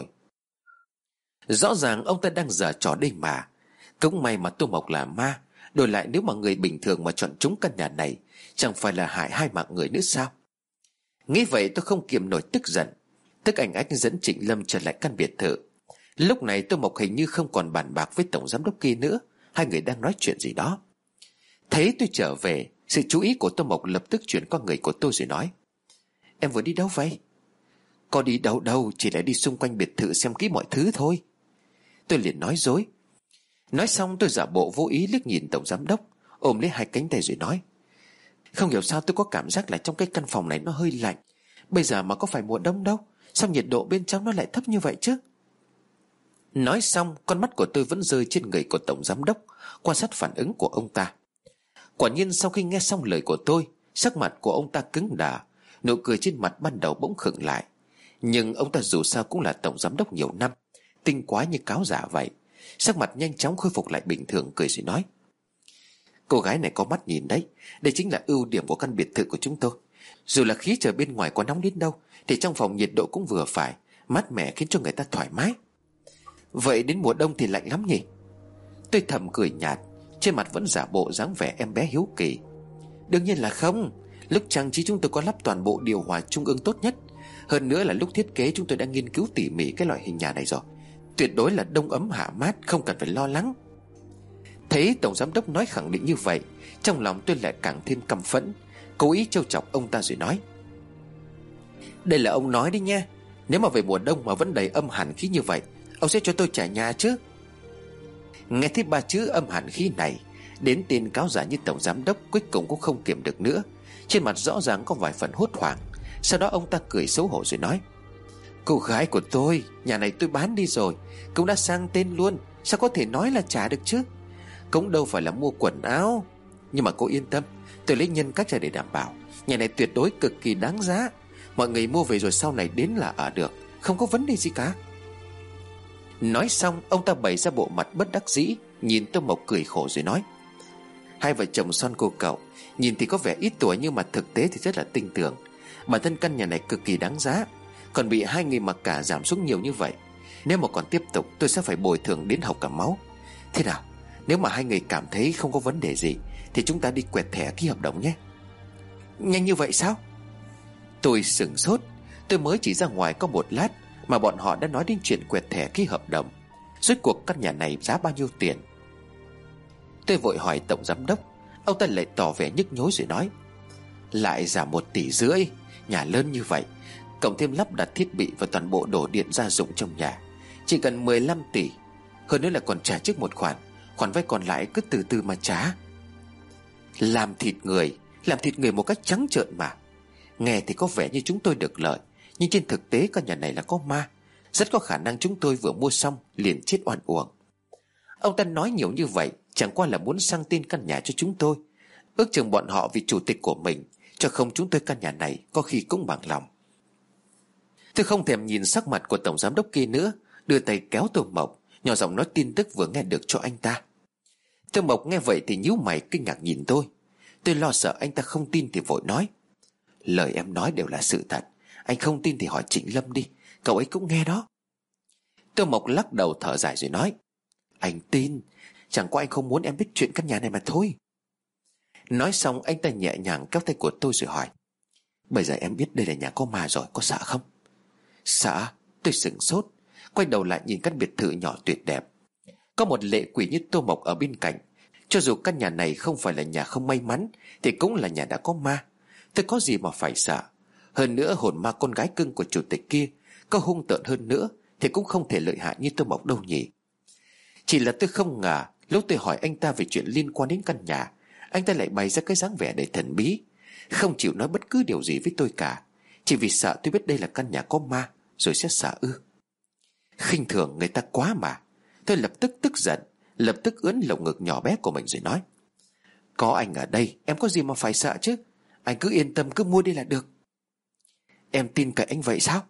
[SPEAKER 2] Rõ ràng ông ta đang giở trò đây mà. Cũng may mà Tô Mộc là ma, đổi lại nếu mà người bình thường mà chọn trúng căn nhà này, chẳng phải là hại hai mạng người nữa sao? Nghĩ vậy tôi không kiềm nổi tức giận. Tức anh ách dẫn Trịnh Lâm trở lại căn biệt thự. Lúc này Tô Mộc hình như không còn bàn bạc với tổng giám đốc kia nữa. Hai người đang nói chuyện gì đó. Thấy tôi trở về, sự chú ý của Tô Mộc lập tức chuyển qua người của tôi rồi nói: em vừa đi đâu vậy? Có đi đâu đâu, chỉ là đi xung quanh biệt thự xem kỹ mọi thứ thôi. Tôi liền nói dối. Nói xong tôi giả bộ vô ý liếc nhìn tổng giám đốc, ôm lấy hai cánh tay rồi nói: không hiểu sao tôi có cảm giác là trong cái căn phòng này nó hơi lạnh. Bây giờ mà có phải mùa đông đâu, sao nhiệt độ bên trong nó lại thấp như vậy chứ? Nói xong, con mắt của tôi vẫn rơi trên người của tổng giám đốc, quan sát phản ứng của ông ta. Quả nhiên sau khi nghe xong lời của tôi, sắc mặt của ông ta cứng đờ, nụ cười trên mặt ban đầu bỗng khựng lại. Nhưng ông ta dù sao cũng là tổng giám đốc nhiều năm, tinh quái như cáo giả vậy. Sắc mặt nhanh chóng khôi phục lại bình thường, cười rồi nói: cô gái này có mắt nhìn đấy. Đây chính là ưu điểm của căn biệt thự của chúng tôi. Dù là khí trời bên ngoài có nóng đến đâu thì trong phòng nhiệt độ cũng vừa phải, mát mẻ khiến cho người ta thoải mái. Vậy đến mùa đông thì lạnh lắm nhỉ? Tôi thầm cười nhạt, trên mặt vẫn giả bộ dáng vẻ em bé hiếu kỳ. Đương nhiên là không. Lúc trang trí chúng tôi có lắp toàn bộ điều hòa trung ương tốt nhất. Hơn nữa là lúc thiết kế chúng tôi đã nghiên cứu tỉ mỉ cái loại hình nhà này rồi. Tuyệt đối là đông ấm hạ mát, không cần phải lo lắng. Thấy tổng giám đốc nói khẳng định như vậy, trong lòng tôi lại càng thêm căm phẫn, cố ý trêu chọc ông ta rồi nói: đây là ông nói đi nha. Nếu mà về mùa đông mà vẫn đầy âm hàn khí như vậy, ông sẽ cho tôi trả nhà chứ? Nghe thấy ba chữ âm hàn khí này, đến tên cáo giả như tổng giám đốc cuối cùng cũng không kiềm được nữa. Trên mặt rõ ràng có vài phần hốt hoảng. Sau đó ông ta cười xấu hổ rồi nói: cô gái của tôi, nhà này tôi bán đi rồi, cũng đã sang tên luôn, sao có thể nói là trả được chứ? Cũng đâu phải là mua quần áo. Nhưng mà cô yên tâm, tôi lấy nhân cách ra để đảm bảo nhà này tuyệt đối cực kỳ đáng giá. Mọi người mua về rồi sau này đến là ở được, không có vấn đề gì cả. Nói xong ông ta bày ra bộ mặt bất đắc dĩ, nhìn Tô Mộc cười khổ rồi nói: hai vợ chồng son cô cậu, nhìn thì có vẻ ít tuổi nhưng mà thực tế thì rất là tinh tường. Bản thân căn nhà này cực kỳ đáng giá, còn bị hai người mặc cả giảm xuống nhiều như vậy. Nếu mà còn tiếp tục tôi sẽ phải bồi thường đến hộc cả máu. Thế nào, nếu mà hai người cảm thấy không có vấn đề gì thì chúng ta đi quẹt thẻ ký hợp đồng nhé. Nhanh như vậy sao? Tôi sửng sốt. Tôi mới chỉ ra ngoài có một lát mà bọn họ đã nói đến chuyện quẹt thẻ ký hợp đồng. Rốt cuộc căn nhà này giá bao nhiêu tiền? Tôi vội hỏi tổng giám đốc. Ông ta lại tỏ vẻ nhức nhối rồi nói: lại giả một tỷ rưỡi. Nhà lớn như vậy, cộng thêm lắp đặt thiết bị và toàn bộ đồ điện gia dụng trong nhà, chỉ cần mười lăm tỷ. Hơn nữa là còn trả trước một khoản, khoản vay còn lại cứ từ từ mà trả. Làm thịt người, làm thịt người một cách trắng trợn mà. Nghe thì có vẻ như chúng tôi được lợi, nhưng trên thực tế căn nhà này là có ma. Rất có khả năng chúng tôi vừa mua xong liền chết oan uổng. Ông ta nói nhiều như vậy chẳng qua là muốn sang tên căn nhà cho chúng tôi. Ước chừng bọn họ vì chủ tịch của mình, cho không chúng tôi căn nhà này có khi cũng bằng lòng. Tôi không thèm nhìn sắc mặt của tổng giám đốc kia nữa, đưa tay kéo Tô Mộc, nhỏ giọng nói tin tức vừa nghe được cho anh ta. Tô Mộc nghe vậy thì nhíu mày kinh ngạc nhìn tôi. Tôi lo sợ anh ta không tin thì vội nói: lời em nói đều là sự thật. Anh không tin thì hỏi Trịnh Lâm đi, cậu ấy cũng nghe đó. Tô Mộc lắc đầu thở dài rồi nói: anh tin, chẳng qua anh không muốn em biết chuyện căn nhà này mà thôi. Nói xong anh ta nhẹ nhàng kéo tay của tôi rồi hỏi: bây giờ em biết đây là nhà có ma rồi, có sợ không? Sợ? Tôi sửng sốt, quay đầu lại nhìn căn biệt thự nhỏ tuyệt đẹp. Có một lệ quỷ như Tô Mộc ở bên cạnh. Cho dù căn nhà này không phải là nhà không may mắn thì cũng là nhà đã có ma. Tôi có gì mà phải sợ. Hơn nữa hồn ma con gái cưng của chủ tịch kia có hung tợn hơn nữa thì cũng không thể lợi hại như Tô Mộc đâu nhỉ. Chỉ là tôi không ngờ lúc tôi hỏi anh ta về chuyện liên quan đến căn nhà, Anh ta lại bày ra cái dáng vẻ đầy thần bí, không chịu nói bất cứ điều gì với tôi cả, chỉ vì sợ tôi biết đây là căn nhà có ma rồi sẽ sợ ư. Khinh thường người ta quá mà. Tôi lập tức tức giận, lập tức ướn lồng ngực nhỏ bé của mình rồi nói: Có anh ở đây em có gì mà phải sợ chứ. Anh cứ yên tâm, cứ mua đi là được. Em tin cậy anh vậy sao?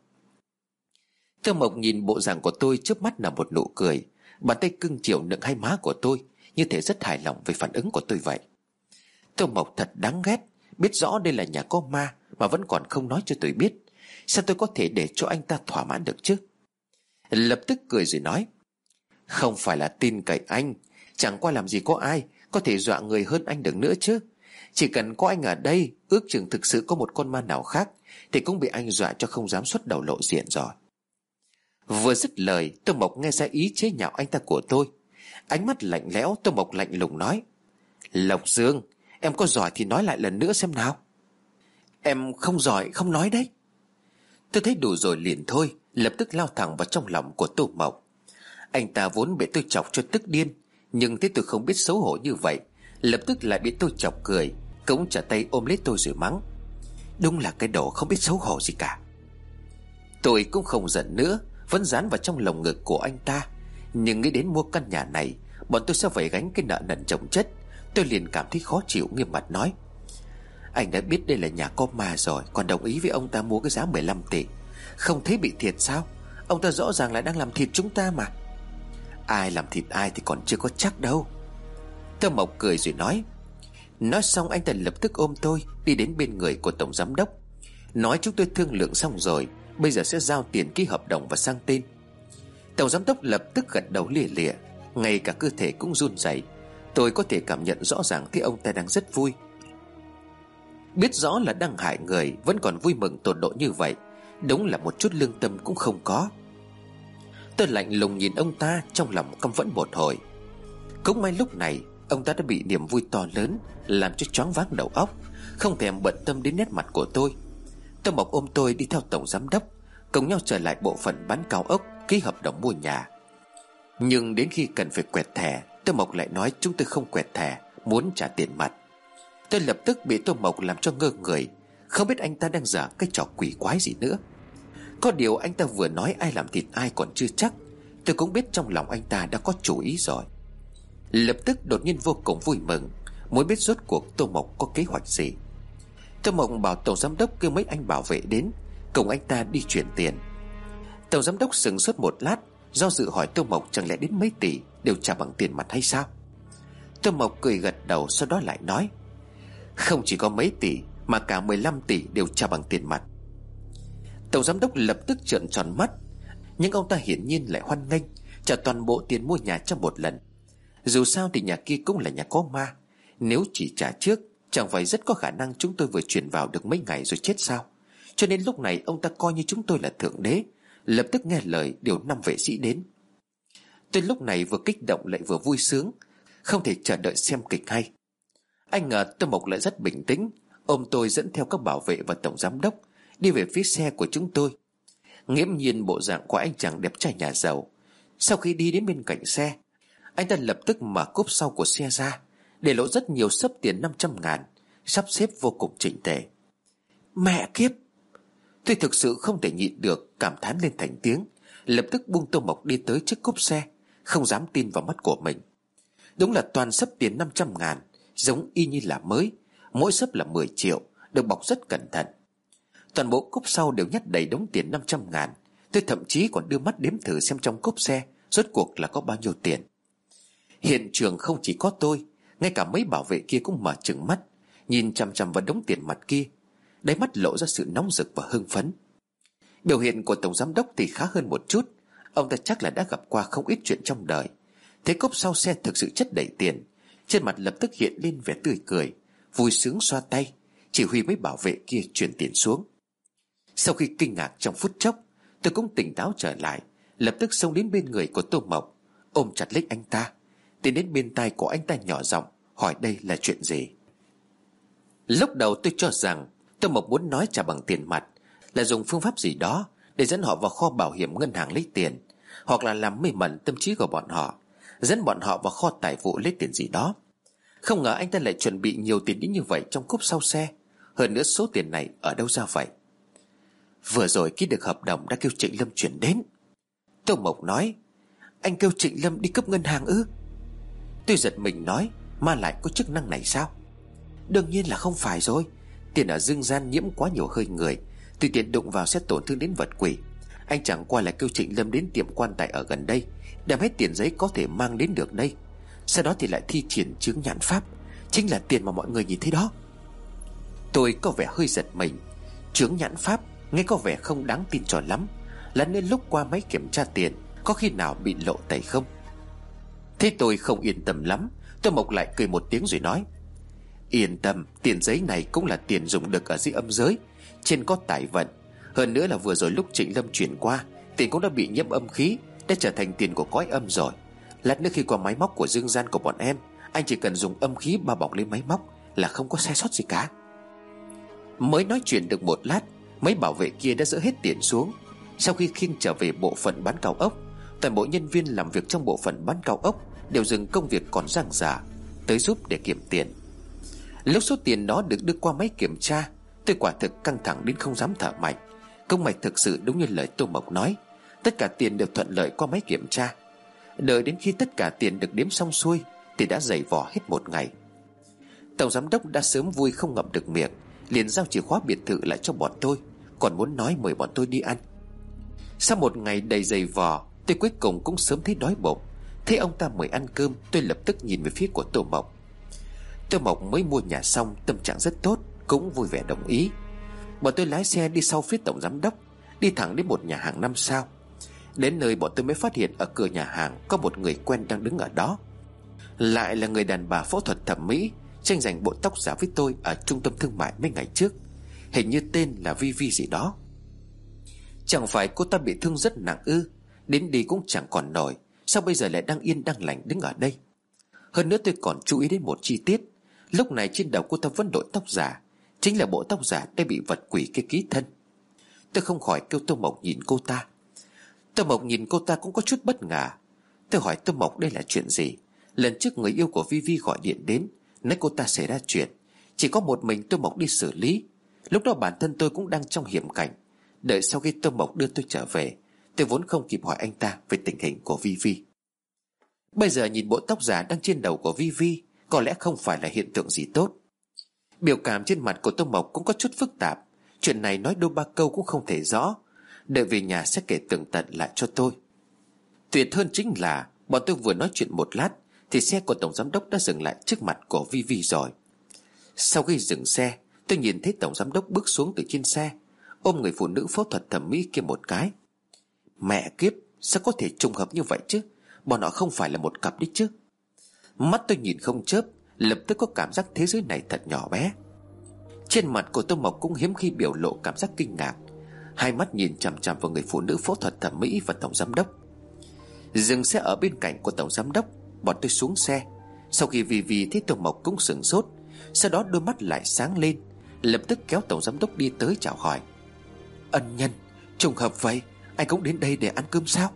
[SPEAKER 2] Tô Mộc nhìn bộ dạng của tôi, trước mắt là một nụ cười, bàn tay cưng chiều nựng hai má của tôi, như thể rất hài lòng về phản ứng của tôi vậy. Tô Mộc thật đáng ghét, biết rõ đây là nhà có ma mà vẫn còn không nói cho tôi biết. Sao tôi có thể để cho anh ta thỏa mãn được chứ? Lập tức cười rồi nói: Không phải là tin cậy anh, chẳng qua làm gì có ai có thể dọa người hơn anh được nữa chứ. Chỉ cần có anh ở đây, ước chừng thực sự có một con ma nào khác thì cũng bị anh dọa cho không dám xuất đầu lộ diện rồi. Vừa dứt lời, Tô Mộc nghe ra ý chế nhạo anh ta của tôi. Ánh mắt lạnh lẽo, Tô Mộc lạnh lùng nói: Lộc Dương, em có giỏi thì nói lại lần nữa xem nào. Em không giỏi không nói đấy. Tôi thấy đủ rồi liền thôi, lập tức lao thẳng vào trong lòng của Tô Mộc. Anh ta vốn bị tôi chọc cho tức điên, nhưng thấy tôi không biết xấu hổ như vậy, lập tức lại bị tôi chọc cười, cũng trở tay ôm lấy tôi rồi mắng: Đúng là cái đồ không biết xấu hổ gì cả. Tôi cũng không giận nữa, vẫn dán vào trong lồng ngực của anh ta. Nhưng nghĩ đến mua căn nhà này, bọn tôi sẽ phải gánh cái nợ nần chồng chất, tôi liền cảm thấy khó chịu, nghiêm mặt nói: Anh đã biết đây là nhà có ma rồi, còn đồng ý với ông ta mua cái giá mười lăm tỷ, không thấy bị thiệt sao? Ông ta rõ ràng là đang làm thịt chúng ta mà. Ai làm thịt ai thì còn chưa có chắc đâu. Tô Mộc cười rồi nói. Nói xong anh ta lập tức ôm tôi đi đến bên người của tổng giám đốc, nói chúng tôi thương lượng xong rồi, bây giờ sẽ giao tiền ký hợp đồng và sang tên. Tổng giám đốc lập tức gật đầu lìa lịa, ngay cả cơ thể cũng run rẩy. Tôi có thể cảm nhận rõ ràng thấy ông ta đang rất vui. Biết rõ là đang hại người vẫn còn vui mừng tột độ như vậy, đúng là một chút lương tâm cũng không có. Tôi lạnh lùng nhìn ông ta, trong lòng căm phẫn một hồi. Cũng may lúc này ông ta đã bị niềm vui to lớn làm cho choáng váng đầu óc, không thèm bận tâm đến nét mặt của tôi. Tô Mộc ôm tôi đi theo tổng giám đốc, cùng nhau trở lại bộ phận bán cao ốc, ký hợp đồng mua nhà. Nhưng đến khi cần phải quẹt thẻ, Tô Mộc lại nói chúng tôi không quẹt thẻ, muốn trả tiền mặt. Tôi lập tức bị Tô Mộc làm cho ngơ người, không biết anh ta đang dở cái trò quỷ quái gì nữa. Có điều anh ta vừa nói ai làm thịt ai còn chưa chắc, tôi cũng biết trong lòng anh ta đã có chủ ý rồi. Lập tức đột nhiên vô cùng vui mừng, muốn biết rốt cuộc Tô Mộc có kế hoạch gì. Tô Mộc bảo tổng giám đốc kêu mấy anh bảo vệ đến, cùng anh ta đi chuyển tiền. Tổng giám đốc sững sốt một lát, do dự hỏi Tô Mộc chẳng lẽ đến mấy tỷ đều trả bằng tiền mặt hay sao. Tô Mộc cười gật đầu, sau đó lại nói: Không chỉ có mấy tỷ mà cả mười lăm tỷ đều trả bằng tiền mặt. Tổng giám đốc lập tức trợn tròn mắt, nhưng ông ta hiển nhiên lại hoan nghênh trả toàn bộ tiền mua nhà trong một lần. Dù sao thì nhà kia cũng là nhà có ma, nếu chỉ trả trước chẳng phải rất có khả năng chúng tôi vừa chuyển vào được mấy ngày rồi chết sao. Cho nên lúc này ông ta coi như chúng tôi là thượng đế, lập tức nghe lời điều năm vệ sĩ đến. Tôi lúc này vừa kích động lại vừa vui sướng, không thể chờ đợi xem kịch hay. Anh ngờ Tô Mộc lại rất bình tĩnh, ôm tôi dẫn theo các bảo vệ và tổng giám đốc đi về phía xe của chúng tôi. Nghiễm nhiên bộ dạng của anh chàng đẹp trai nhà giàu. Sau khi đi đến bên cạnh xe, anh ta lập tức mở cốp sau của xe ra, để lộ rất nhiều xấp tiền năm trăm ngàn, sắp xếp vô cùng chỉnh tề. Mẹ kiếp! Tôi thực sự không thể nhịn được, cảm thán lên thành tiếng, lập tức buông Tô Mộc đi tới trước cốp xe, không dám tin vào mắt của mình. Đúng là toàn xấp tiền năm trăm ngàn, giống y như là mới, mỗi xấp là mười triệu, được bọc rất cẩn thận. Toàn bộ cốp sau đều nhét đầy đống tiền năm trăm ngàn. Tôi thậm chí còn đưa mắt đếm thử xem trong cốp xe rốt cuộc là có bao nhiêu tiền. Hiện trường không chỉ có tôi, ngay cả mấy bảo vệ kia cũng mở trừng mắt, nhìn chằm chằm vào đống tiền mặt kia, đáy mắt lộ ra sự nóng rực và hưng phấn. Biểu hiện của tổng giám đốc thì khá hơn một chút. Ông ta chắc là đã gặp qua không ít chuyện trong đời. Thấy cốp sau xe thực sự chất đầy tiền, trên mặt lập tức hiện lên vẻ tươi cười, vui sướng xoa tay chỉ huy mấy bảo vệ kia chuyển tiền xuống. Sau khi kinh ngạc trong phút chốc, tôi cũng tỉnh táo trở lại, lập tức xông đến bên người của Tô Mộc, ôm chặt lấy anh ta, tiến đến bên tai của anh ta nhỏ giọng hỏi đây là chuyện gì. Lúc đầu tôi cho rằng Tô Mộc muốn nói trả bằng tiền mặt là dùng phương pháp gì đó để dẫn họ vào kho bảo hiểm ngân hàng lấy tiền, hoặc là làm mê mẩn tâm trí của bọn họ, dẫn bọn họ vào kho tài vụ lấy tiền gì đó. Không ngờ anh ta lại chuẩn bị nhiều tiền đến như vậy trong cốp sau xe. Hơn nữa số tiền này ở đâu ra vậy? Vừa rồi ký được hợp đồng đã kêu Trịnh Lâm chuyển đến. Tô Mộc nói. Anh kêu Trịnh Lâm đi cướp ngân hàng ư? Tôi giật mình nói, mà lại có chức năng này sao? Đương nhiên là không phải rồi. Tiền ở dương gian nhiễm quá nhiều hơi người, tùy tiện đụng vào sẽ tổn thương đến vật quỷ. Anh chẳng qua là kêu Trịnh Lâm đến tiệm quan tài ở gần đây, đem hết tiền giấy có thể mang đến được đây. Sau đó thì lại thi triển chứng nhãn pháp, chính là tiền mà mọi người nhìn thấy đó. Tôi có vẻ hơi giật mình. Chứng nhãn pháp nghe có vẻ không đáng tin cho lắm. Lát nữa lúc qua máy kiểm tra tiền, có khi nào bị lộ tẩy không? Thế tôi không yên tâm lắm. Tôi Mộc lại cười một tiếng rồi nói. Yên tâm, tiền giấy này cũng là tiền dùng được ở dưới âm giới, trên có tài vận. Hơn nữa là vừa rồi lúc Trịnh Lâm chuyển qua, tiền cũng đã bị nhiễm âm khí, đã trở thành tiền của cõi âm rồi. Lát nữa khi qua máy móc của dương gian của bọn em, anh chỉ cần dùng âm khí bao bọc lên máy móc là không có sai sót gì cả. Mới nói chuyện được một lát, mấy bảo vệ kia đã dỡ hết tiền xuống. Sau khi khiêng trở về bộ phận bán cao ốc, toàn bộ nhân viên làm việc trong bộ phận bán cao ốc đều dừng công việc còn dang dở tới giúp để kiểm tiền. Lúc số tiền đó được đưa qua máy kiểm tra, tôi quả thực căng thẳng đến không dám thở mạnh. Công mạch thực sự đúng như lời Tô Mộc nói, tất cả tiền đều thuận lợi qua máy kiểm tra. Đợi đến khi tất cả tiền được đếm xong xuôi thì đã dày vò hết một ngày. Tổng giám đốc đã sớm vui không ngậm được miệng, liền giao chìa khóa biệt thự lại cho bọn tôi, còn muốn nói mời bọn tôi đi ăn. Sau một ngày đầy dày vò, tôi cuối cùng cũng sớm thấy đói bụng. Thấy ông ta mời ăn cơm, tôi lập tức nhìn về phía của Tô Mộc. Tô Mộc mới mua nhà xong, tâm trạng rất tốt, cũng vui vẻ đồng ý. Bọn tôi lái xe đi sau phía tổng giám đốc, đi thẳng đến một nhà hàng năm sao. Đến nơi bọn tôi mới phát hiện ở cửa nhà hàng có một người quen đang đứng ở đó. Lại là người đàn bà phẫu thuật thẩm mỹ tranh giành bộ tóc giả với tôi ở trung tâm thương mại mấy ngày trước. Hình như tên là Vi Vi gì đó. Chẳng phải cô ta bị thương rất nặng ư? Đến đi cũng chẳng còn nổi, sao bây giờ lại đang yên đang lành đứng ở đây? Hơn nữa tôi còn chú ý đến một chi tiết. Lúc này trên đầu cô ta vẫn đội tóc giả, chính là bộ tóc giả đã bị vật quỷ kia ký thân. Tôi không khỏi kêu Tô Mộc nhìn cô ta. Tô Mộc nhìn cô ta cũng có chút bất ngờ. Tôi hỏi Tô Mộc đây là chuyện gì. Lần trước người yêu của Vi Vi gọi điện đến, nói cô ta xảy ra chuyện, chỉ có một mình Tô Mộc đi xử lý. Lúc đó bản thân tôi cũng đang trong hiểm cảnh. Đợi sau khi Tô Mộc đưa tôi trở về, tôi vốn không kịp hỏi anh ta về tình hình của Vi Vi. Bây giờ nhìn bộ tóc giả đang trên đầu của Vi Vi, có lẽ không phải là hiện tượng gì tốt. Biểu cảm trên mặt của Tô Mộc cũng có chút phức tạp. Chuyện này nói đôi ba câu cũng không thể rõ. Đợi về nhà sẽ kể tường tận lại cho tôi. Tuyệt hơn chính là bọn tôi vừa nói chuyện một lát thì xe của tổng giám đốc đã dừng lại trước mặt của Vi Vi rồi. Sau khi dừng xe, tôi nhìn thấy tổng giám đốc bước xuống từ trên xe, ôm người phụ nữ phẫu thuật thẩm mỹ kia một cái. Mẹ kiếp, sao có thể trùng hợp như vậy chứ? Bọn họ không phải là một cặp đấy chứ? Mắt tôi nhìn không chớp, lập tức có cảm giác thế giới này thật nhỏ bé. Trên mặt của Tô Mộc cũng hiếm khi biểu lộ cảm giác kinh ngạc, hai mắt nhìn chằm chằm vào người phụ nữ phẫu thuật thẩm mỹ và tổng giám đốc. Dừng xe ở bên cạnh của tổng giám đốc, bọn tôi xuống xe. Sau khi Vi Vi thấy Tô Mộc cũng sửng sốt, sau đó đôi mắt lại sáng lên, lập tức kéo tổng giám đốc đi tới chào hỏi. Ân nhân, trùng hợp vậy, anh cũng đến đây để ăn cơm sao?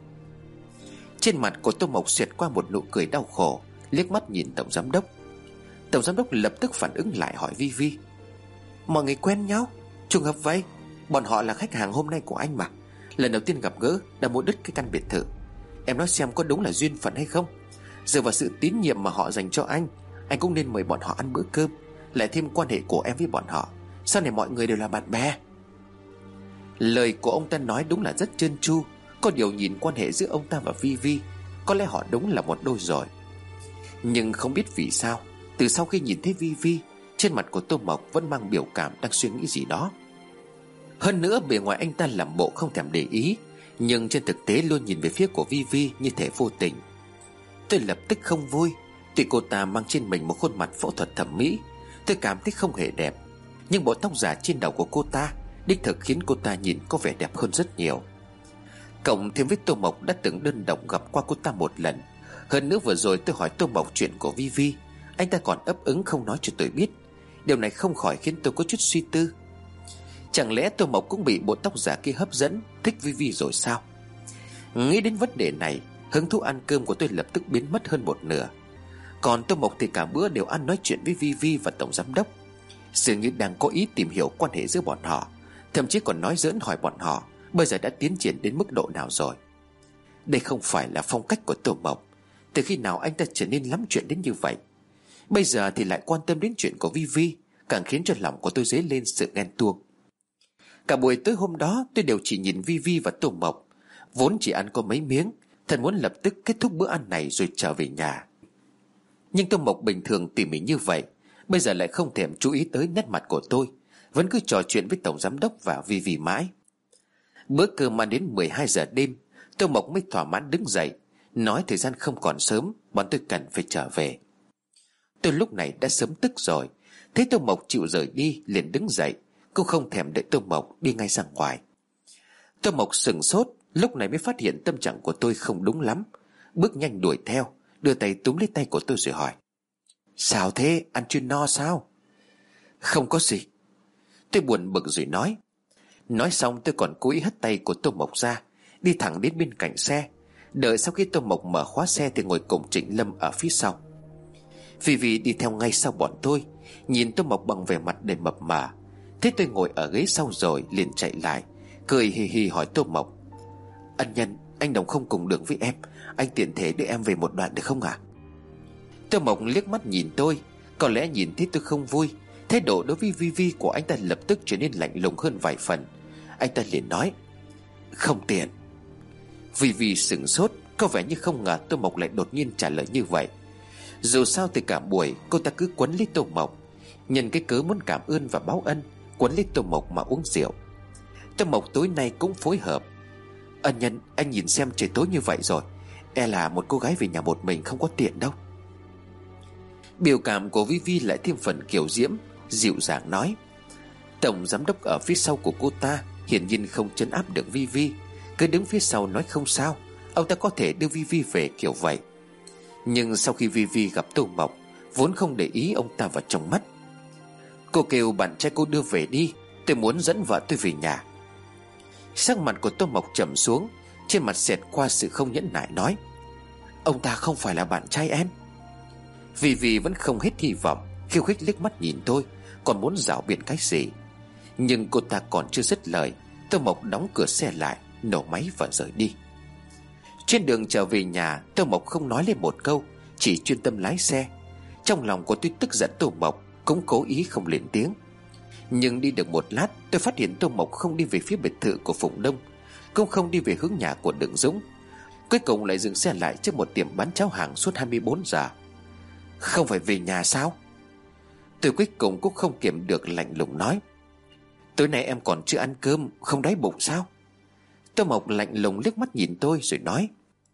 [SPEAKER 2] Trên mặt của Tô Mộc xẹt qua một nụ cười đau khổ, liếc mắt nhìn tổng giám đốc. Tổng giám đốc lập tức phản ứng lại hỏi Vi Vi. Mọi người quen nhau? Trùng hợp vậy? Bọn họ là khách hàng hôm nay của anh mà. Lần đầu tiên gặp gỡ đã mua đứt cái căn biệt thự. Em nói xem có đúng là duyên phận hay không? Dựa vào sự tín nhiệm mà họ dành cho anh, anh cũng nên mời bọn họ ăn bữa cơm, lại thêm quan hệ của em với bọn họ. Sau này mọi người đều là bạn bè. Lời của ông ta nói đúng là rất trơn tru. Có điều nhìn quan hệ giữa ông ta và Vi Vi, có lẽ họ đúng là một đôi rồi. Nhưng không biết vì sao, từ sau khi nhìn thấy Vi Vi, trên mặt của Tô Mộc vẫn mang biểu cảm đang suy nghĩ gì đó. Hơn nữa bề ngoài anh ta làm bộ không thèm để ý, nhưng trên thực tế luôn nhìn về phía của Vi Vi như thể vô tình. Tôi lập tức không vui. Tuy cô ta mang trên mình một khuôn mặt phẫu thuật thẩm mỹ, tôi cảm thấy không hề đẹp, nhưng bộ tóc giả trên đầu của cô ta đích thực khiến cô ta nhìn có vẻ đẹp hơn rất nhiều. Cộng thêm với Tô Mộc đã từng đơn độc gặp qua cô ta một lần. Hơn nữa vừa rồi tôi hỏi Tô Mộc chuyện của Vi Vi, anh ta còn ấp ứng không nói cho tôi biết. Điều này không khỏi khiến tôi có chút suy tư. Chẳng lẽ Tô Mộc cũng bị bộ tóc giả kia hấp dẫn, thích Vi Vi rồi sao? Nghĩ đến vấn đề này, hứng thú ăn cơm của tôi lập tức biến mất hơn một nửa. Còn Tô Mộc thì cả bữa đều ăn nói chuyện với Vi Vi và tổng giám đốc, dường như đang có ý tìm hiểu quan hệ giữa bọn họ. Thậm chí còn nói giỡn hỏi bọn họ bây giờ đã tiến triển đến mức độ nào rồi. Đây không phải là phong cách của Tô Mộc. Từ khi nào anh ta trở nên lắm chuyện đến như vậy? Bây giờ thì lại quan tâm đến chuyện của Vi Vi, càng khiến cho lòng của tôi dấy lên sự ghen tuông. Cả buổi tối hôm đó tôi đều chỉ nhìn Vi Vi và Tô Mộc. Vốn chỉ ăn có mấy miếng, thật muốn lập tức kết thúc bữa ăn này rồi trở về nhà. Nhưng Tô Mộc bình thường tỉ mỉ như vậy, bây giờ lại không thèm chú ý tới nét mặt của tôi, vẫn cứ trò chuyện với tổng giám đốc và Vi Vi mãi. Bữa cơm ăn đến mười hai giờ đêm, Tô Mộc mới thỏa mãn đứng dậy, nói thời gian không còn sớm, bọn tôi cần phải trở về. Tôi lúc này đã sớm tức rồi, thấy Tô Mộc chịu rời đi liền đứng dậy, cũng không thèm đợi Tô Mộc đi ngay ra ngoài. Tô Mộc sững sốt, lúc này mới phát hiện tâm trạng của tôi không đúng lắm, bước nhanh đuổi theo, đưa tay túm lấy tay của tôi rồi hỏi: Sao thế, ăn chưa no sao? Không có gì, tôi buồn bực rồi nói. Nói xong tôi còn cố ý hất tay của Tô Mộc ra, đi thẳng đến bên cạnh xe. Đợi sau khi Tô Mộc mở khóa xe thì ngồi cùng Trịnh Lâm ở phía sau. Vi Vi đi theo ngay sau bọn tôi, nhìn Tô Mộc bằng vẻ mặt đầy mập mờ. Thế tôi ngồi ở ghế sau rồi liền chạy lại, cười hì hì hỏi Tô Mộc: Ân nhân, anh Đồng không cùng đường với em, anh tiện thể đưa em về một đoạn được không ạ? À? Tô Mộc liếc mắt nhìn tôi, có lẽ nhìn thấy tôi không vui, thái độ đối với Vi Vi của anh ta lập tức trở nên lạnh lùng hơn vài phần. Anh ta liền nói: Không tiện. Vi Vi sững sốt, có vẻ như không ngờ Tô Mộc lại đột nhiên trả lời như vậy. Dù sao thì cả buổi cô ta cứ quấn lấy Tô Mộc, nhân cái cớ muốn cảm ơn và báo ân, quấn lấy Tô Mộc mà uống rượu. Tô Mộc tối nay cũng phối hợp: Ân nhân, anh nhìn xem trời tối như vậy rồi, e là một cô gái về nhà một mình không có tiện đâu. Biểu cảm của Vi Vi lại thêm phần kiều diễm, dịu dàng nói. Tổng giám đốc ở phía sau của cô ta hiển nhiên không trấn áp được Vi Vi, cứ đứng phía sau nói không sao, ông ta có thể đưa Vi Vi về kiểu vậy. Nhưng sau khi Vi Vi gặp Tô Mộc, vốn không để ý ông ta vào trong mắt. Cô kêu bạn trai cô đưa về đi, tôi muốn dẫn vợ tôi về nhà. Sắc mặt của Tô Mộc trầm xuống, trên mặt xẹt qua sự không nhẫn nại nói: Ông ta không phải là bạn trai em. Vi Vi vẫn không hết hy vọng, khiêu khích liếc mắt nhìn tôi, còn muốn rảo biện cái gì. Nhưng cô ta còn chưa dứt lời, Tô Mộc đóng cửa xe lại, nổ máy và rời đi. Trên đường trở về nhà, Tô Mộc không nói lên một câu, chỉ chuyên tâm lái xe. Trong lòng của tôi tức giận Tô Mộc, cũng cố ý không lên tiếng. Nhưng đi được một lát, tôi phát hiện Tô Mộc không đi về phía biệt thự của Phụng Đông, cũng không đi về hướng nhà của Đặng Dũng. Cuối cùng lại dừng xe lại trước một tiệm bán cháo hàng suốt hai mươi bốn giờ. Không phải về nhà sao? Tôi cuối cùng cũng không kiềm được lạnh lùng nói: Tối nay em còn chưa ăn cơm, không đói bụng sao? Tô Mộc lạnh lùng liếc mắt nhìn tôi rồi nói: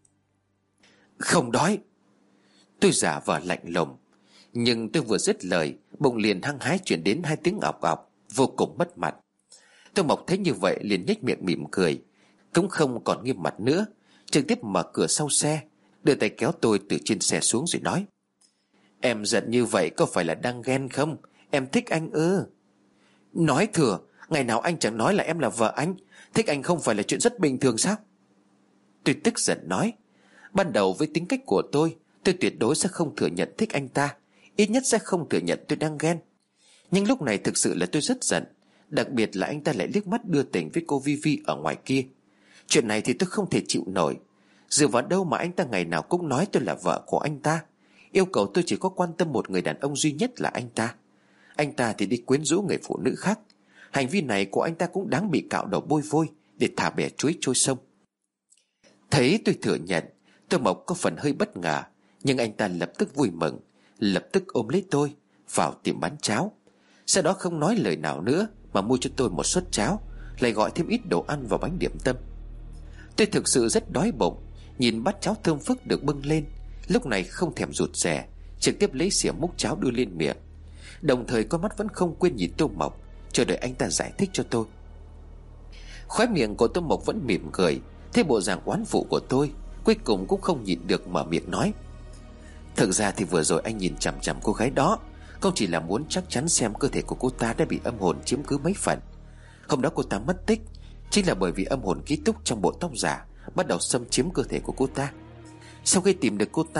[SPEAKER 2] Không đói. Tôi giả vờ lạnh lùng, nhưng tôi vừa dứt lời, bụng liền hăng hái chuyển đến hai tiếng ọc ọc, vô cùng mất mặt. Tô Mộc thấy như vậy liền nhếch miệng mỉm cười, cũng không còn nghiêm mặt nữa, trực tiếp mở cửa sau xe, đưa tay kéo tôi từ trên xe xuống rồi nói: Em giận như vậy có phải là đang ghen không? Em thích anh ư? Nói thừa, ngày nào anh chẳng nói là em là vợ anh, thích anh không phải là chuyện rất bình thường sao? Tôi tức giận nói: Ban đầu với tính cách của tôi, tôi tuyệt đối sẽ không thừa nhận thích anh ta, ít nhất sẽ không thừa nhận tôi đang ghen. Nhưng lúc này thực sự là tôi rất giận, đặc biệt là anh ta lại liếc mắt đưa tình với cô Vi Vi ở ngoài kia. Chuyện này thì tôi không thể chịu nổi. Dựa vào đâu mà anh ta ngày nào cũng nói tôi là vợ của anh ta, yêu cầu tôi chỉ có quan tâm một người đàn ông duy nhất là anh ta. Anh ta thì đi quyến rũ người phụ nữ khác. Hành vi này của anh ta cũng đáng bị cạo đầu bôi vôi để thả bè chuối trôi sông. Thấy tôi thừa nhận, Tô Mộc có phần hơi bất ngờ, nhưng anh ta lập tức vui mừng, lập tức ôm lấy tôi vào tiệm bán cháo. Sau đó không nói lời nào nữa mà mua cho tôi một suất cháo, lại gọi thêm ít đồ ăn vào bánh điểm tâm. Tôi thực sự rất đói bụng, nhìn bát cháo thơm phức được bưng lên, lúc này không thèm rụt rè, trực tiếp lấy xỉa múc cháo đưa lên miệng, đồng thời con mắt vẫn không quên nhìn Tô Mộc, chờ đợi anh ta giải thích cho tôi. Khóe miệng của Tô Mộc vẫn mỉm cười, thấy bộ dạng oán phụ của tôi, cuối cùng cũng không nhịn được mở miệng nói: Thực ra thì vừa rồi anh nhìn chằm chằm cô gái đó, không chỉ là muốn chắc chắn xem cơ thể của cô ta đã bị âm hồn chiếm cứ mấy phần. Hôm đó cô ta mất tích chính là bởi vì âm hồn ký túc trong bộ tóc giả bắt đầu xâm chiếm cơ thể của cô ta. Sau khi tìm được cô ta,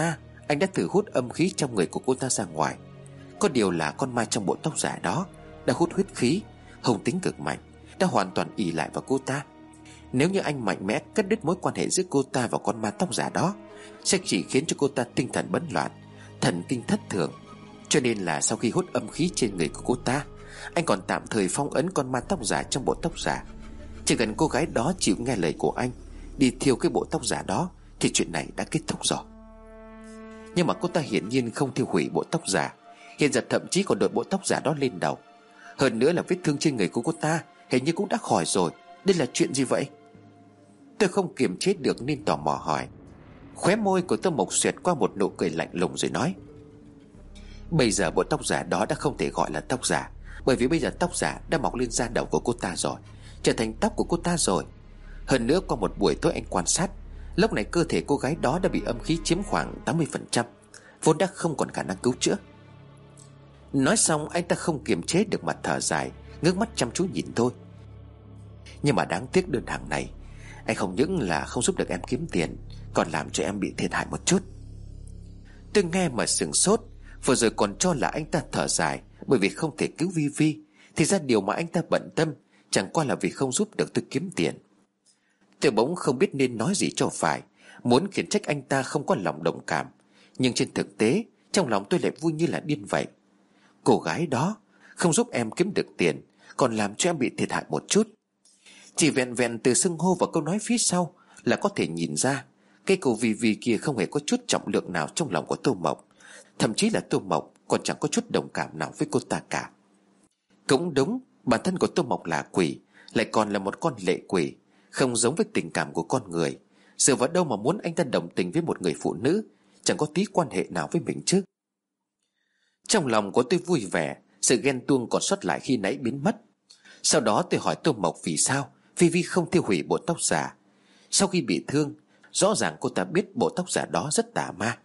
[SPEAKER 2] Anh đã thử hút âm khí trong người của cô ta ra ngoài. Có điều là con ma trong bộ tóc giả đó đã hút huyết khí, hung tính cực mạnh, đã hoàn toàn ỷ lại vào cô ta. Nếu như anh mạnh mẽ cắt đứt mối quan hệ giữa cô ta và con ma tóc giả đó, sẽ chỉ khiến cho cô ta tinh thần bấn loạn, thần kinh thất thường. Cho nên là sau khi hút âm khí trên người của cô ta, anh còn tạm thời phong ấn con ma tóc giả trong bộ tóc giả. Chỉ cần cô gái đó chịu nghe lời của anh, đi thiêu cái bộ tóc giả đó, thì chuyện này đã kết thúc rồi. Nhưng mà cô ta hiển nhiên không thiêu hủy bộ tóc giả. Hiện giờ thậm chí còn đội bộ tóc giả đó lên đầu. Hơn nữa là vết thương trên người của cô ta hình như cũng đã khỏi rồi. Đây là chuyện gì vậy? Tôi không kiềm chế được nên tò mò hỏi. Khóe môi của Tô Mộc xẹt qua một nụ cười lạnh lùng rồi nói: Bây giờ bộ tóc giả đó đã không thể gọi là tóc giả, bởi vì bây giờ tóc giả đã mọc lên da đầu của cô ta rồi, trở thành tóc của cô ta rồi. Hơn nữa qua một buổi tối anh quan sát, lúc này cơ thể cô gái đó đã bị âm khí chiếm khoảng tám mươi phần trăm, vốn đã không còn khả năng cứu chữa. Nói xong anh ta không kiềm chế được mà thở dài, ngước mắt chăm chú nhìn tôi. Nhưng mà đáng tiếc đơn hàng này anh không những là không giúp được em kiếm tiền, còn làm cho em bị thiệt hại một chút. Tôi nghe mà sửng sốt. Vừa rồi còn cho là anh ta thở dài bởi vì không thể cứu Vi Vi, thì ra điều mà anh ta bận tâm chẳng qua là vì không giúp được tôi kiếm tiền. Tôi bỗng không biết nên nói gì cho phải, muốn khiển trách anh ta không có lòng đồng cảm, nhưng trên thực tế trong lòng tôi lại vui như là điên vậy. Cô gái đó không giúp em kiếm được tiền, còn làm cho em bị thiệt hại một chút. Chỉ vẹn vẹn từ xưng hô và câu nói phía sau là có thể nhìn ra cái cô Vi Vi kia không hề có chút trọng lượng nào trong lòng của Tô Mộc. Thậm chí là Tô Mộc còn chẳng có chút đồng cảm nào với cô ta cả. Cũng đúng, bản thân của Tô Mộc là quỷ, lại còn là một con lệ quỷ, không giống với tình cảm của con người. Dựa vào đâu mà muốn anh ta đồng tình với một người phụ nữ chẳng có tí quan hệ nào với mình chứ? Trong lòng của tôi vui vẻ, sự ghen tuông còn sót lại khi nãy biến mất. Sau đó tôi hỏi Tô Mộc vì sao Vi Vi không tiêu hủy bộ tóc giả. Sau khi bị thương, rõ ràng cô ta biết bộ tóc giả đó rất tà ma.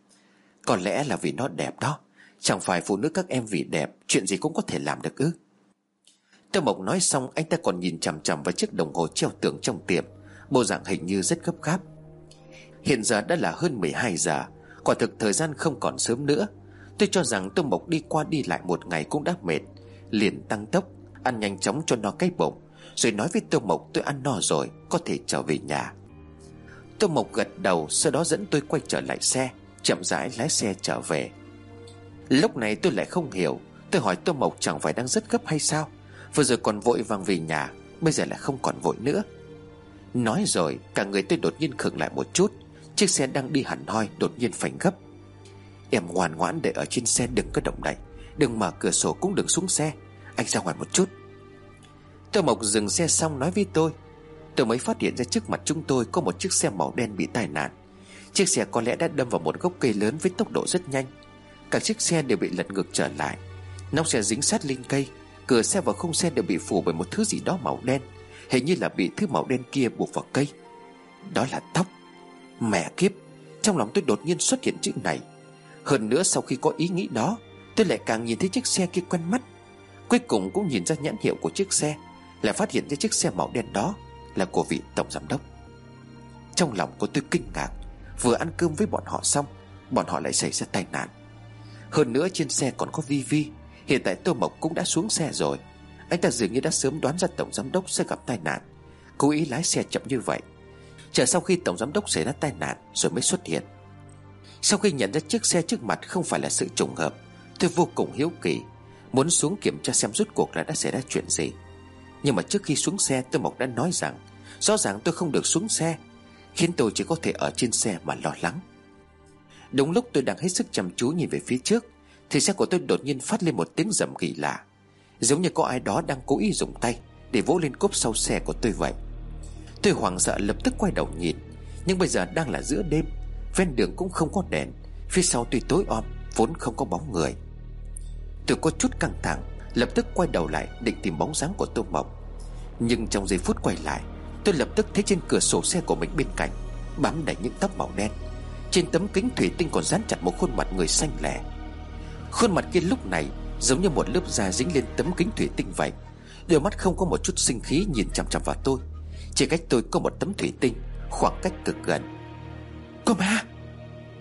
[SPEAKER 2] Có lẽ là vì nó đẹp đó. Chẳng phải phụ nữ các em vì đẹp chuyện gì cũng có thể làm được ư? Tô Mộc nói xong anh ta còn nhìn chằm chằm vào chiếc đồng hồ treo tường trong tiệm, bộ dạng hình như rất gấp gáp. Hiện giờ đã là hơn mười hai giờ, quả thực thời gian không còn sớm nữa. Tôi cho rằng Tô Mộc đi qua đi lại một ngày cũng đã mệt, liền tăng tốc ăn nhanh chóng cho no cái bụng, rồi nói với Tô Mộc tôi ăn no rồi, có thể trở về nhà. Tô Mộc gật đầu, sau đó dẫn tôi quay trở lại xe, chậm rãi lái xe trở về. Lúc này tôi lại không hiểu. Tôi hỏi Tô Mộc chẳng phải đang rất gấp hay sao? Vừa rồi còn vội vàng về nhà, bây giờ lại không còn vội nữa. Nói rồi cả người tôi đột nhiên khựng lại một chút. Chiếc xe đang đi hẳn hoi đột nhiên phanh gấp. Em ngoan ngoãn để ở trên xe, đừng có động đậy, đừng mở cửa sổ cũng đừng xuống xe. Anh ra ngoài một chút. Tô Mộc dừng xe xong nói với tôi. Tôi mới phát hiện ra trước mặt chúng tôi có một chiếc xe màu đen bị tai nạn. Chiếc xe có lẽ đã đâm vào một gốc cây lớn với tốc độ rất nhanh. Các chiếc xe đều bị lật ngược trở lại. Nóc xe dính sát lên cây, cửa xe và khung xe đều bị phủ bởi một thứ gì đó màu đen, hình như là bị thứ màu đen kia buộc vào cây. Đó là tóc. Mẹ kiếp, trong lòng tôi đột nhiên xuất hiện chữ này. Hơn nữa sau khi có ý nghĩ đó, tôi lại càng nhìn thấy chiếc xe kia quen mắt. Cuối cùng cũng nhìn ra nhãn hiệu của chiếc xe, lại phát hiện ra chiếc xe màu đen đó là của vị tổng giám đốc. Trong lòng của tôi kinh ngạc. Vừa ăn cơm với bọn họ xong, bọn họ lại xảy ra tai nạn. Hơn nữa trên xe còn có Vi Vi. Hiện tại Tô Mộc cũng đã xuống xe rồi. Anh ta dường như đã sớm đoán ra tổng giám đốc sẽ gặp tai nạn, cố ý lái xe chậm như vậy, chờ sau khi tổng giám đốc xảy ra tai nạn rồi mới xuất hiện. Sau khi nhận ra chiếc xe trước mặt không phải là sự trùng hợp, tôi vô cùng hiếu kỳ, muốn xuống kiểm tra xem rốt cuộc là đã xảy ra chuyện gì. Nhưng mà trước khi xuống xe, Tô Mộc đã nói rằng rõ ràng tôi không được xuống xe, khiến tôi chỉ có thể ở trên xe mà lo lắng. Đúng lúc tôi đang hết sức chăm chú nhìn về phía trước, thì xe của tôi đột nhiên phát lên một tiếng rầm kỳ lạ, giống như có ai đó đang cố ý dùng tay để vỗ lên cốp sau xe của tôi vậy. Tôi hoảng sợ lập tức quay đầu nhìn, nhưng bây giờ đang là giữa đêm, ven đường cũng không có đèn, phía sau tuy tối om vốn không có bóng người. Tôi có chút căng thẳng, lập tức quay đầu lại định tìm bóng dáng của Tô Mộc. Nhưng trong giây phút quay lại, tôi lập tức thấy trên cửa sổ xe của mình bên cạnh bám đầy những tóc màu đen. Trên tấm kính thủy tinh còn dán chặt một khuôn mặt người xanh lẻ. Khuôn mặt kia lúc này giống như một lớp da dính lên tấm kính thủy tinh vậy. Đôi mắt không có một chút sinh khí nhìn chằm chằm vào tôi. Chỉ cách tôi có một tấm thủy tinh, khoảng cách cực gần. Cô ma!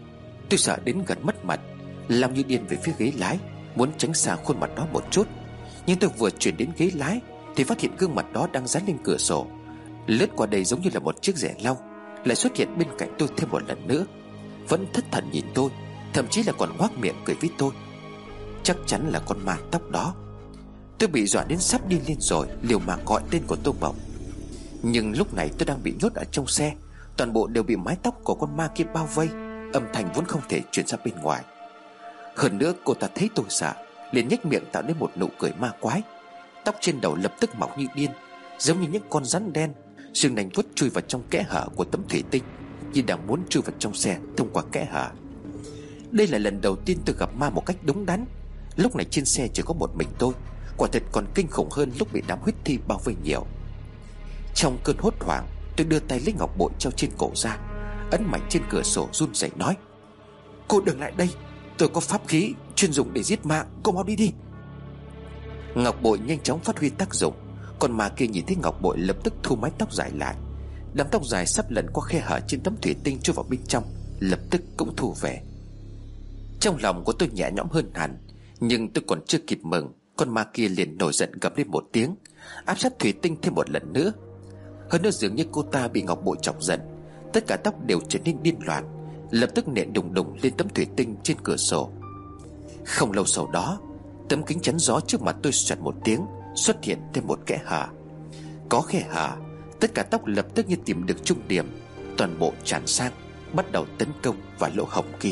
[SPEAKER 2] Tôi sợ đến gần mất mặt, lao như điên về phía ghế lái, muốn tránh xa khuôn mặt đó một chút. Nhưng tôi vừa chuyển đến ghế lái thì phát hiện gương mặt đó đang dán lên cửa sổ, lướt qua đây giống như là một chiếc rẻ lau, lại xuất hiện bên cạnh tôi thêm một lần nữa, vẫn thất thần nhìn tôi, thậm chí là còn ngoác miệng cười với tôi. Chắc chắn là con ma tóc đó. Tôi bị dọa đến sắp điên lên rồi, liều mạng gọi tên của Tô Mộng. Nhưng lúc này tôi đang bị nhốt ở trong xe, toàn bộ đều bị mái tóc của con ma kia bao vây, âm thanh vốn không thể truyền ra bên ngoài. Hơn nữa cô ta thấy tôi sợ, liền nhếch miệng tạo nên một nụ cười ma quái. Tóc trên đầu lập tức mọc như điên, giống như những con rắn đen, sừng nành vuốt chui vào trong kẽ hở của tấm thủy tinh, như đang muốn chui vào trong xe thông qua kẽ hở. Đây là lần đầu tiên tôi gặp ma một cách đúng đắn. Lúc này trên xe chỉ có một mình tôi, quả thật còn kinh khủng hơn lúc bị đám huyết thi bao vây nhiều. Trong cơn hốt hoảng, tôi đưa tay lấy ngọc bội treo trên cổ ra, ấn mạnh trên cửa sổ run rẩy nói: "Cô đừng lại đây, tôi có pháp khí chuyên dụng để giết ma, cô mau đi đi." Ngọc bội nhanh chóng phát huy tác dụng. Còn ma kia nhìn thấy ngọc bội lập tức thu mái tóc dài lại. Đám tóc dài sắp lần qua khe hở trên tấm thủy tinh chui vào bên trong, lập tức cũng thu về. Trong lòng của tôi nhẹ nhõm hơn hẳn. Nhưng tôi còn chưa kịp mừng, con ma kia liền nổi giận gầm lên một tiếng, áp sát thủy tinh thêm một lần nữa. Hơn nữa dường như cô ta bị ngọc bội chọc giận, tất cả tóc đều trở nên điên loạn, lập tức nện đùng đùng lên tấm thủy tinh trên cửa sổ. Không lâu sau đó, tấm kính chắn gió trước mặt tôi xoẹt một tiếng, xuất hiện thêm một kẽ hở. Có khe hở, tất cả tóc lập tức như tìm được trung điểm, toàn bộ tràn sang, bắt đầu tấn công vào lỗ hổng kia.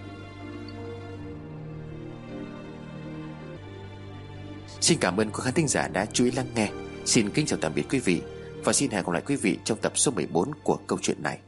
[SPEAKER 2] Xin cảm ơn quý khán thính giả đã chú ý lắng nghe. Xin kính chào tạm biệt quý vị, và xin hẹn gặp lại quý vị trong tập số mười bốn của câu chuyện này.